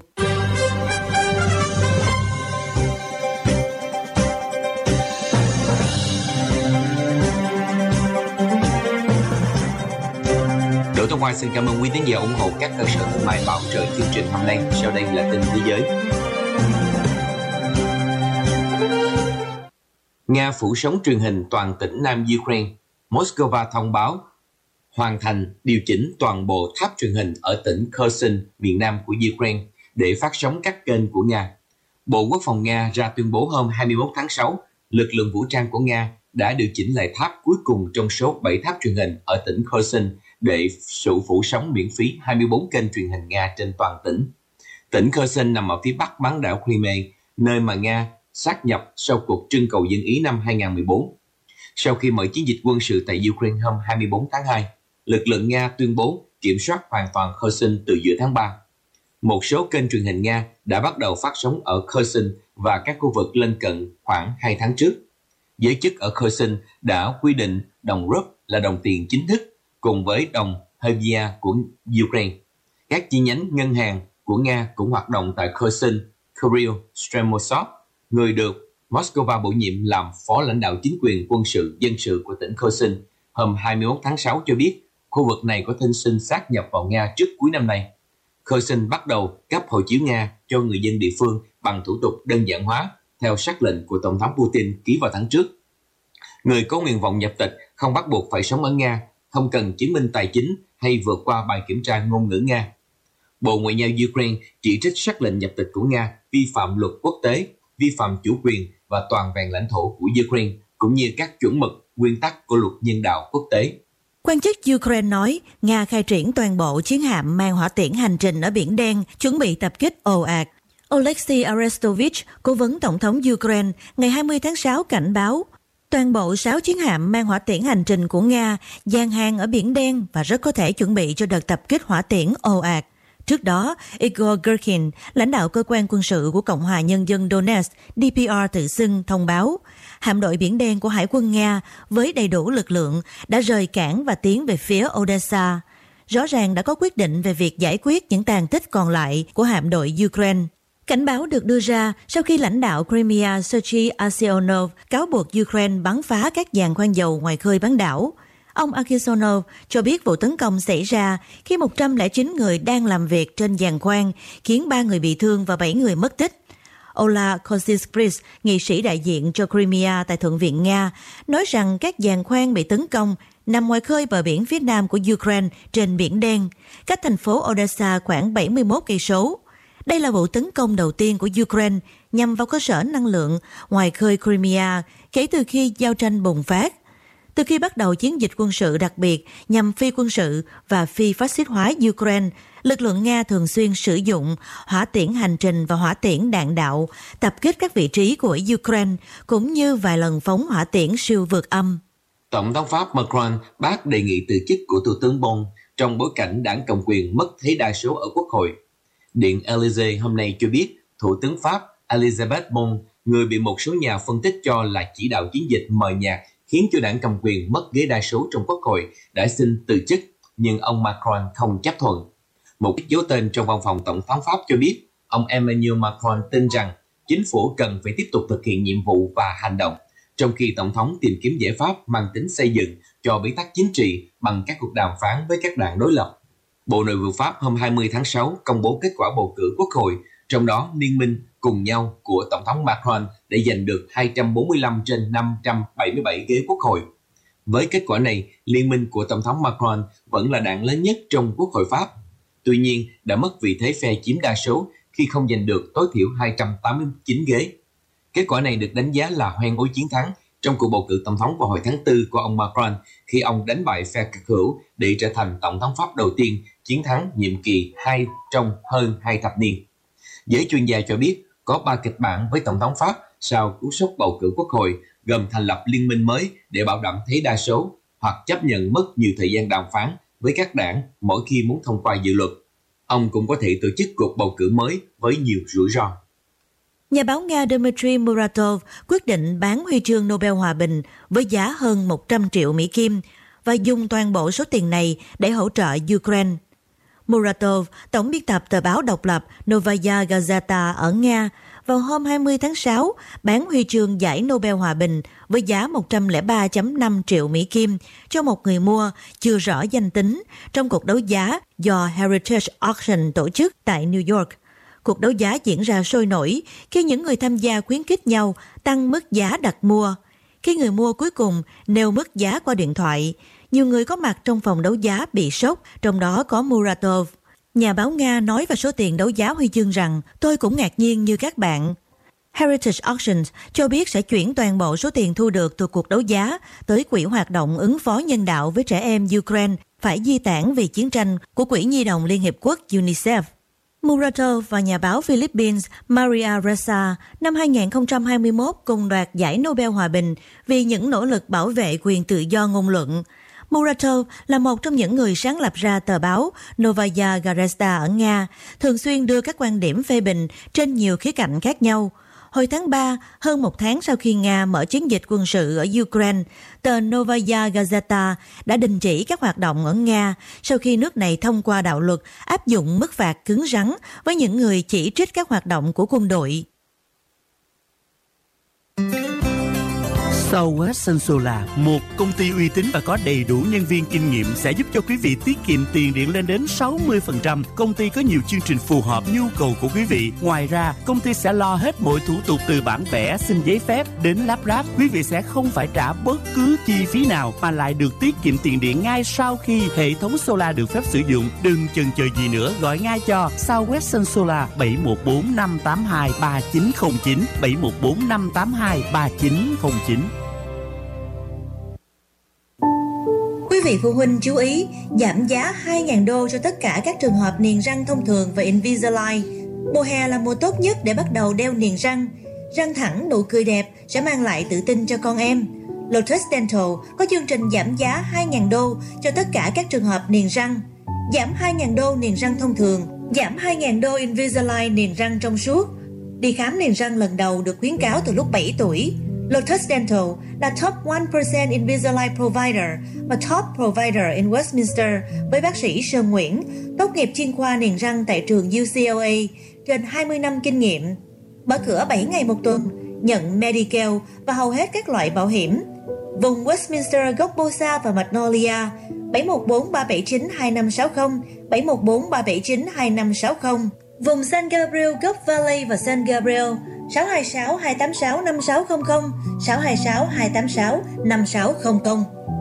Đỗ Tân Hoa xin cảm ơn quý tín giả ủng hộ các cơ sở thương mại bảo trợ chương trình hôm nay. Sau đây là tin thế giới. Nga phủ sóng truyền hình toàn tỉnh Nam Ukraine. Moscow thông báo hoàn thành điều chỉnh toàn bộ tháp truyền hình ở tỉnh Kherson, miền nam của Ukraine để phát sóng các kênh của Nga. Bộ Quốc phòng Nga ra tuyên bố hôm hai mươi mốt tháng sáu, lực lượng vũ trang của Nga đã điều chỉnh lại tháp cuối cùng trong số bảy tháp truyền hình ở tỉnh Kherson để sự phủ sóng miễn phí hai mươi bốn kênh truyền hình Nga trên toàn tỉnh. Tỉnh Kherson nằm ở phía bắc bán đảo Crimea, nơi mà Nga sát nhập sau cuộc trưng cầu dân Ý năm hai nghìn không trăm mười bốn. Sau khi mở chiến dịch quân sự tại Ukraine hôm hai mươi bốn tháng hai, lực lượng Nga tuyên bố kiểm soát hoàn toàn Kherson từ giữa tháng ba. Một số kênh truyền hình Nga đã bắt đầu phát sóng ở Kherson và các khu vực lân cận khoảng hai tháng trước. Giới chức ở Kherson đã quy định đồng rúp là đồng tiền chính thức cùng với đồng hryvnia của Ukraine. Các chi nhánh ngân hàng của Nga cũng hoạt động tại Kherson. Kirill Stremosov, người được Moscow bổ nhiệm làm phó lãnh đạo chính quyền quân sự dân sự của tỉnh Kherson, hôm hai mươi mốt tháng sáu cho biết khu vực này có thinh sinh sát nhập vào Nga trước cuối năm nay. Kherson bắt đầu cấp hộ chiếu Nga cho người dân địa phương bằng thủ tục đơn giản hóa theo sắc lệnh của Tổng thống Putin ký vào tháng trước. Người có nguyện vọng nhập tịch không bắt buộc phải sống ở Nga, không cần chứng minh tài chính hay vượt qua bài kiểm tra ngôn ngữ Nga. Bộ Ngoại giao Ukraine chỉ trích sắc lệnh nhập tịch của Nga vi phạm luật quốc tế, vi phạm chủ quyền và toàn vẹn lãnh thổ của Ukraine, cũng như các chuẩn mực, nguyên tắc của luật nhân đạo quốc tế. Quan chức Ukraine nói Nga khai triển toàn bộ chiến hạm mang hỏa tiễn hành trình ở Biển Đen, chuẩn bị tập kích ồ ạt. Oleksiy Arestovich, cố vấn Tổng thống Ukraine, ngày hai mươi tháng sáu cảnh báo toàn bộ sáu chiến hạm mang hỏa tiễn hành trình của Nga dàn hàng ở Biển Đen và rất có thể chuẩn bị cho đợt tập kích hỏa tiễn ồ ạt. Trước đó, Igor Girkin, lãnh đạo cơ quan quân sự của Cộng hòa Nhân dân Donetsk, đê pê rờ tự xưng thông báo, hạm đội Biển Đen của Hải quân Nga với đầy đủ lực lượng đã rời cảng và tiến về phía Odessa. Rõ ràng đã có quyết định về việc giải quyết những tàn tích còn lại của hạm đội Ukraine. Cảnh báo được đưa ra sau khi lãnh đạo Crimea Sergei Aksyonov cáo buộc Ukraine bắn phá các giàn khoan dầu ngoài khơi bán đảo. Ông Aksyonov cho biết vụ tấn công xảy ra khi một trăm lẻ chín người đang làm việc trên giàn khoan, khiến ba người bị thương và bảy người mất tích. Ola Kosiskris, nghị sĩ đại diện cho Crimea tại Thượng viện Nga, nói rằng các giàn khoan bị tấn công nằm ngoài khơi bờ biển phía nam của Ukraine trên Biển Đen, cách thành phố Odessa khoảng bảy mươi mốt cây số. Đây là vụ tấn công đầu tiên của Ukraine nhằm vào cơ sở năng lượng ngoài khơi Crimea kể từ khi giao tranh bùng phát. Từ khi bắt đầu chiến dịch quân sự đặc biệt nhằm phi quân sự và phi phát xít hóa Ukraine, lực lượng Nga thường xuyên sử dụng hỏa tiễn hành trình và hỏa tiễn đạn đạo tập kích các vị trí của Ukraine, cũng như vài lần phóng hỏa tiễn siêu vượt âm. Tổng thống Pháp Macron bác đề nghị từ chức của Thủ tướng Bon trong bối cảnh đảng cầm quyền mất thế đa số ở Quốc hội. Điện Élysée hôm nay cho biết Thủ tướng Pháp Elisabeth Bon, người bị một số nhà phân tích cho là chỉ đạo chiến dịch mờ nhạt khiến cho đảng cầm quyền mất ghế đa số trong Quốc hội, đã xin từ chức, nhưng ông Macron không chấp thuận. Một giấu tên trong văn phòng Tổng thống Pháp cho biết, ông Emmanuel Macron tin rằng chính phủ cần phải tiếp tục thực hiện nhiệm vụ và hành động, trong khi Tổng thống tìm kiếm giải pháp mang tính xây dựng cho bế tắc chính trị bằng các cuộc đàm phán với các đảng đối lập. Bộ Nội vụ Pháp hôm hai mươi tháng sáu công bố kết quả bầu cử Quốc hội, trong đó Liên minh cùng nhau của Tổng thống Macron để giành được hai trăm bốn mươi lăm trên năm trăm bảy mươi bảy ghế quốc hội. Với kết quả này, liên minh của Tổng thống Macron vẫn là đảng lớn nhất trong Quốc hội Pháp. Tuy nhiên, đã mất vị thế phe chiếm đa số khi không giành được tối thiểu hai trăm tám mươi chín ghế. Kết quả này được đánh giá là hoen ối chiến thắng trong cuộc bầu cử tổng thống vào hồi tháng tư của ông Macron khi ông đánh bại phe cực hữu để trở thành tổng thống Pháp đầu tiên chiến thắng nhiệm kỳ hai trong hơn hai thập niên. Giới chuyên gia cho biết có ba kịch bản với tổng thống Pháp sau cú sốc bầu cử quốc hội, gồm thành lập liên minh mới để bảo đảm thế đa số hoặc chấp nhận mất nhiều thời gian đàm phán với các đảng mỗi khi muốn thông qua dự luật. Ông cũng có thể tổ chức cuộc bầu cử mới với nhiều rủi ro. Nhà báo Nga Dmitry Muratov quyết định bán huy chương Nobel Hòa bình với giá hơn một trăm triệu Mỹ Kim và dùng toàn bộ số tiền này để hỗ trợ Ukraine. Muratov, tổng biên tập tờ báo độc lập Novaya Gazeta ở Nga, vào hôm hai mươi tháng sáu bán huy chương giải Nobel Hòa bình với giá một trăm lẻ ba phẩy năm triệu Mỹ Kim cho một người mua chưa rõ danh tính trong cuộc đấu giá do Heritage Auction tổ chức tại New York. Cuộc đấu giá diễn ra sôi nổi khi những người tham gia khuyến khích nhau tăng mức giá đặt mua. Khi người mua cuối cùng nêu mức giá qua điện thoại, nhiều người có mặt trong phòng đấu giá bị sốc, trong đó có Muratov. Nhà báo Nga nói về số tiền đấu giá huy chương rằng, tôi cũng ngạc nhiên như các bạn. Heritage Auctions cho biết sẽ chuyển toàn bộ số tiền thu được từ cuộc đấu giá tới Quỹ hoạt động ứng phó nhân đạo với trẻ em Ukraine phải di tản vì chiến tranh của Quỹ Nhi đồng Liên Hiệp Quốc UNICEF. Muratov và nhà báo Philippines Maria Ressa năm hai không hai mốt cùng đoạt giải Nobel Hòa bình vì những nỗ lực bảo vệ quyền tự do ngôn luận. Muratov là một trong những người sáng lập ra tờ báo Novaya Gazeta ở Nga, thường xuyên đưa các quan điểm phê bình trên nhiều khía cạnh khác nhau. Hồi tháng ba, hơn một tháng sau khi Nga mở chiến dịch quân sự ở Ukraine, tờ Novaya Gazeta đã đình chỉ các hoạt động ở Nga sau khi nước này thông qua đạo luật áp dụng mức phạt cứng rắn với những người chỉ trích các hoạt động của quân đội. Southwest Sensola, một công ty uy tín và có đầy đủ nhân viên kinh nghiệm sẽ giúp cho quý vị tiết kiệm tiền điện lên đến sáu mươi phần trăm. Công ty có nhiều chương trình phù hợp nhu cầu của quý vị. Ngoài ra, công ty sẽ lo hết mọi thủ tục từ bản vẽ, xin giấy phép đến lắp ráp. Quý vị sẽ không phải trả bất cứ chi phí nào mà lại được tiết kiệm tiền điện ngay sau khi hệ thống solar được phép sử dụng. Đừng chần chờ gì nữa, gọi ngay cho Southwest Sensola bảy một bốn năm tám hai ba chín không chín, bảy một bốn năm tám hai ba chín không chín. Quý vị phụ huynh chú ý, giảm giá hai nghìn đô cho tất cả các trường hợp niềng răng thông thường và Invisalign. Mùa hè là mùa tốt nhất để bắt đầu đeo niềng răng. Răng thẳng, nụ cười đẹp sẽ mang lại tự tin cho con em. Lotus Dental có chương trình giảm giá hai nghìn đô cho tất cả các trường hợp niềng răng. Giảm hai nghìn đô niềng răng thông thường, giảm hai nghìn đô Invisalign niềng răng trong suốt. Đi khám niềng răng lần đầu được khuyến cáo từ lúc bảy tuổi. Lotus Dental là top one percent Invisalign provider và top provider in Westminster với bác sĩ Sơn Nguyễn, tốt nghiệp chuyên khoa niềng răng tại trường U C L A, trên hai mươi năm kinh nghiệm. Mở cửa bảy ngày một tuần, nhận Medicare và hầu hết các loại bảo hiểm. Vùng Westminster, gốc Bosa và Magnolia, bảy một bốn ba bảy chín hai năm sáu không, bảy một bốn ba bảy chín hai năm sáu không. Vùng San Gabriel, gốc Valley và San Gabriel, sáu hai sáu hai tám sáu năm sáu không không, sáu hai sáu hai tám sáu năm sáu không không.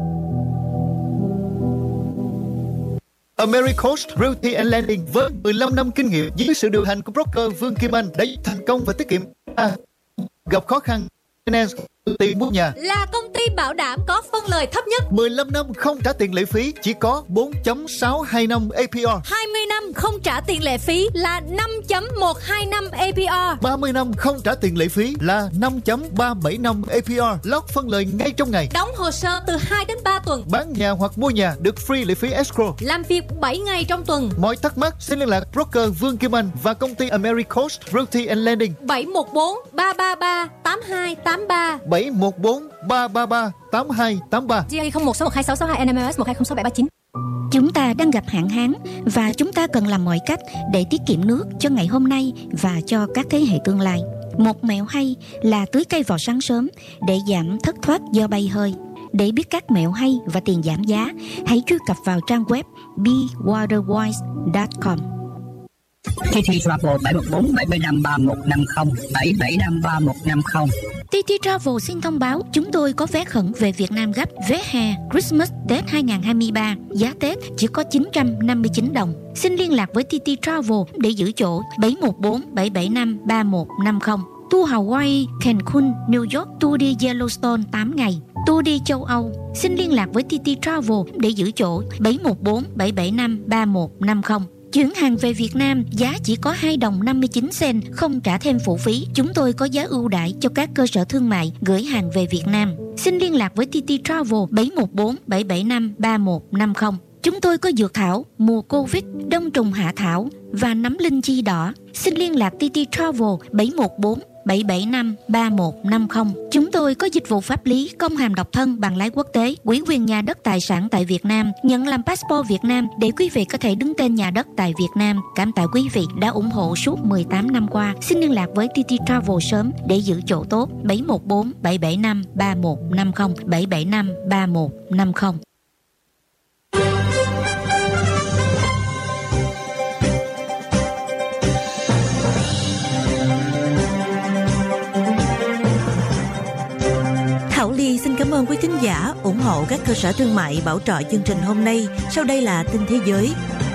Americoast Realty and Lending với mười lăm năm kinh nghiệm dưới sự điều hành của broker Vương Kim Anh đã thành công và tiết kiệm. À, gặp khó khăn finance tiền mua nhà là công ty bảo đảm có phân lời thấp nhất. mười lăm năm không trả tiền lệ phí chỉ có bốn phẩy sáu hai năm A P R. hai mươi năm không trả tiền lệ phí là năm phẩy một hai năm A P R. ba mươi năm không trả tiền lệ phí là năm phẩy ba bảy năm A P R. Lót phân lời ngay trong ngày. Đóng hồ sơ từ hai đến ba tuần. Bán nhà hoặc mua nhà được free lệ phí escrow. Làm việc bảy ngày trong tuần. Mọi thắc mắc xin liên lạc broker Vương Kim Anh và công ty Americoast Realty and Lending bảy một bốn ba ba ba tám hai tám ba bảy một bốn ba ba ba tám hai tám ba. G A không một sáu một hai sáu sáu hai N M S một hai không sáu bảy ba chín. Chúng ta đang gặp hạn hán và chúng ta cần làm mọi cách để tiết kiệm nước cho ngày hôm nay và cho các thế hệ tương lai. Một mẹo hay là tưới cây vào sáng sớm để giảm thất thoát do bay hơi. Để biết các mẹo hay và tiền giảm giá, hãy truy cập vào trang web be water wise dot com. tê tê Travel bảy một bốn bảy bảy năm ba một năm không bảy bảy năm ba một năm không. tê tê Travel xin thông báo chúng tôi có vé khẩn về Việt Nam gấp vé hè Christmas Tết hai hai ba. Giá Tết chỉ có chín trăm năm mươi chín đồng. Xin liên lạc với tê tê Travel để giữ chỗ bảy một bốn bảy bảy năm ba một năm không. Tour Hawaii, Cancun, New York, tour đi Yellowstone tám ngày. Tour đi châu Âu. Xin liên lạc với tê tê Travel để giữ chỗ bảy một bốn bảy bảy năm ba một năm không. Chuyển hàng về Việt Nam giá chỉ có hai đồng năm mươi chín sen, không trả thêm phụ phí. Chúng tôi có giá ưu đãi cho các cơ sở thương mại gửi hàng về Việt Nam. Xin liên lạc với tê tê Travel bảy một bốn bảy bảy năm ba một năm không. Chúng tôi có dược thảo, mùa Covid, đông trùng hạ thảo và nấm linh chi đỏ. Xin liên lạc tê tê Travel bảy một bốn bảy bảy năm ba một năm không. Chúng tôi có dịch vụ pháp lý, công hàm độc thân, bằng lái quốc tế, ủy quyền nhà đất tài sản tại Việt Nam, nhận làm passport Việt Nam để quý vị có thể đứng tên nhà đất tại Việt Nam. Cảm tạ quý vị đã ủng hộ suốt mười tám năm qua. Xin liên lạc với tê tê Travel sớm để giữ chỗ tốt. bảy một bốn bảy bảy năm ba một năm không bảy bảy năm ba một năm không. Thảo Ly xin cảm ơn quý thính giả ủng hộ các cơ sở thương mại bảo trợ chương trình hôm nay. Sau đây là tin thế giới.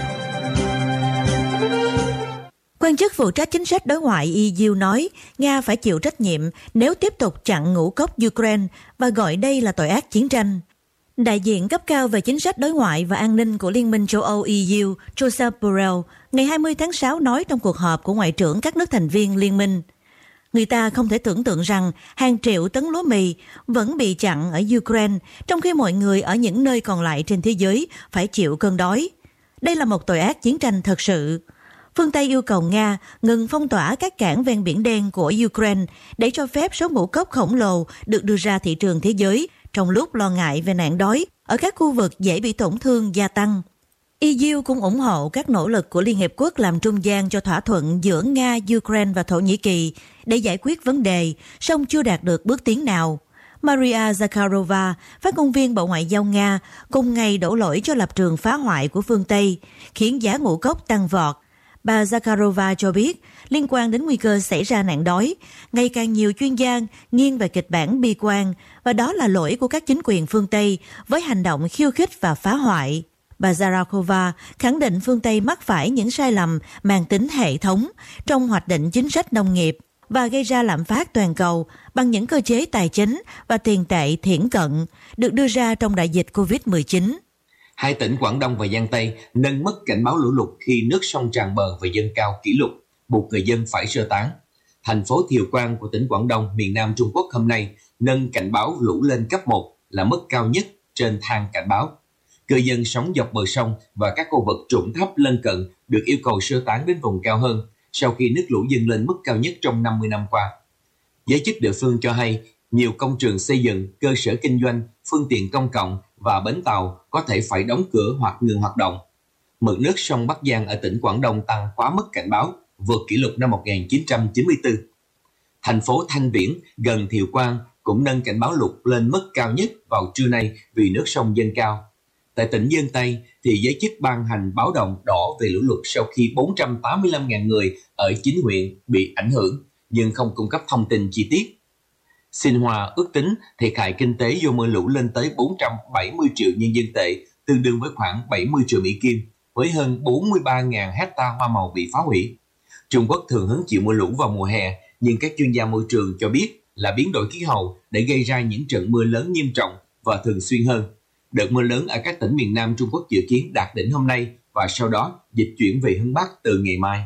Quan chức phụ trách chính sách đối ngoại e u nói Nga phải chịu trách nhiệm nếu tiếp tục chặn ngũ cốc Ukraine và gọi đây là tội ác chiến tranh. Đại diện cấp cao về chính sách đối ngoại và an ninh của Liên minh châu Âu e u Josep Borrell ngày hai mươi tháng sáu nói trong cuộc họp của ngoại trưởng các nước thành viên liên minh. Người ta không thể tưởng tượng rằng hàng triệu tấn lúa mì vẫn bị chặn ở Ukraine, trong khi mọi người ở những nơi còn lại trên thế giới phải chịu cơn đói. Đây là một tội ác chiến tranh thật sự. Phương Tây yêu cầu Nga ngừng phong tỏa các cảng ven Biển Đen của Ukraine để cho phép số ngũ cốc khổng lồ được đưa ra thị trường thế giới, trong lúc lo ngại về nạn đói ở các khu vực dễ bị tổn thương gia tăng. e u cũng ủng hộ các nỗ lực của Liên Hiệp Quốc làm trung gian cho thỏa thuận giữa Nga, Ukraine và Thổ Nhĩ Kỳ để giải quyết vấn đề, song chưa đạt được bước tiến nào. Maria Zakharova, phát ngôn viên Bộ Ngoại giao Nga, cùng ngày đổ lỗi cho lập trường phá hoại của phương Tây, khiến giá ngũ cốc tăng vọt. Bà Zakharova cho biết, liên quan đến nguy cơ xảy ra nạn đói, ngày càng nhiều chuyên gia nghiêng về kịch bản bi quan, và đó là lỗi của các chính quyền phương Tây với hành động khiêu khích và phá hoại. Bà Zakharova khẳng định phương Tây mắc phải những sai lầm mang tính hệ thống trong hoạch định chính sách nông nghiệp và gây ra lạm phát toàn cầu bằng những cơ chế tài chính và tiền tệ thiển cận được đưa ra trong đại dịch covid mười chín. Hai tỉnh Quảng Đông và Giang Tây nâng mức cảnh báo lũ lụt khi nước sông tràn bờ và dâng cao kỷ lục, buộc người dân phải sơ tán. Thành phố Thiều Quan của tỉnh Quảng Đông, miền Nam Trung Quốc hôm nay nâng cảnh báo lũ lên cấp một, là mức cao nhất trên thang cảnh báo. Cư dân sống dọc bờ sông và các khu vực trũng thấp lân cận được yêu cầu sơ tán đến vùng cao hơn sau khi nước lũ dâng lên mức cao nhất trong năm mươi năm qua. Giới chức địa phương cho hay nhiều công trường xây dựng, cơ sở kinh doanh, phương tiện công cộng và bến tàu có thể phải đóng cửa hoặc ngừng hoạt động. Mực nước sông Bắc Giang ở tỉnh Quảng Đông tăng quá mức cảnh báo, vượt kỷ lục năm một nghìn chín trăm chín mươi tư. Thành phố Thanh Viễn gần Thiều Quan cũng nâng cảnh báo lụt lên mức cao nhất vào trưa nay vì nước sông dâng cao. Tại tỉnh Sơn Tây thì giới chức ban hành báo động đỏ về lũ lụt sau khi bốn trăm tám mươi lăm nghìn người ở chín huyện bị ảnh hưởng, nhưng không cung cấp thông tin chi tiết. Sinh Hoa ước tính thiệt hại kinh tế do mưa lũ lên tới bốn trăm bảy mươi triệu nhân dân tệ, tương đương với khoảng bảy mươi triệu Mỹ Kim, với hơn bốn mươi ba nghìn hecta hoa màu bị phá hủy. Trung Quốc thường hứng chịu mưa lũ vào mùa hè, nhưng các chuyên gia môi trường cho biết là biến đổi khí hậu để gây ra những trận mưa lớn nghiêm trọng và thường xuyên hơn. Đợt mưa lớn ở các tỉnh miền Nam Trung Quốc dự kiến đạt đỉnh hôm nay và sau đó dịch chuyển về hướng Bắc từ ngày mai.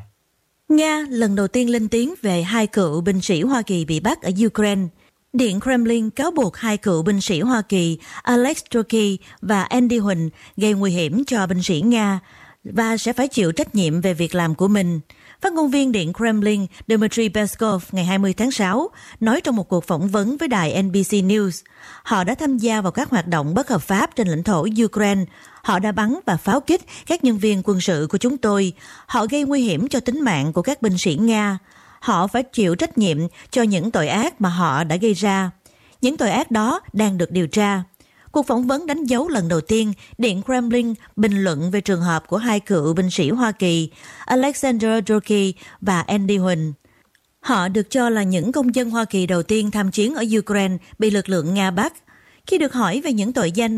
Nga lần đầu tiên lên tiếng về hai cựu binh sĩ Hoa Kỳ bị bắt ở Ukraine. Điện Kremlin cáo buộc hai cựu binh sĩ Hoa Kỳ Alex Trotsky và Andy Huỳnh gây nguy hiểm cho binh sĩ Nga và sẽ phải chịu trách nhiệm về việc làm của mình. Phát ngôn viên Điện Kremlin Dmitry Peskov ngày hai mươi tháng sáu nói trong một cuộc phỏng vấn với đài en bê xê News, họ đã tham gia vào các hoạt động bất hợp pháp trên lãnh thổ Ukraine. Họ đã bắn và pháo kích các nhân viên quân sự của chúng tôi. Họ gây nguy hiểm cho tính mạng của các binh sĩ Nga. Họ phải chịu trách nhiệm cho những tội ác mà họ đã gây ra. Những tội ác đó đang được điều tra. Cuộc phỏng vấn đánh dấu lần đầu tiên Điện Kremlin bình luận về trường hợp của hai cựu binh sĩ Hoa Kỳ Alexander Dworkin và Andy Huyn. Họ được cho là những công dân Hoa Kỳ đầu tiên tham chiến ở Ukraine bị lực lượng Nga bắt. Khi được hỏi về những tội danh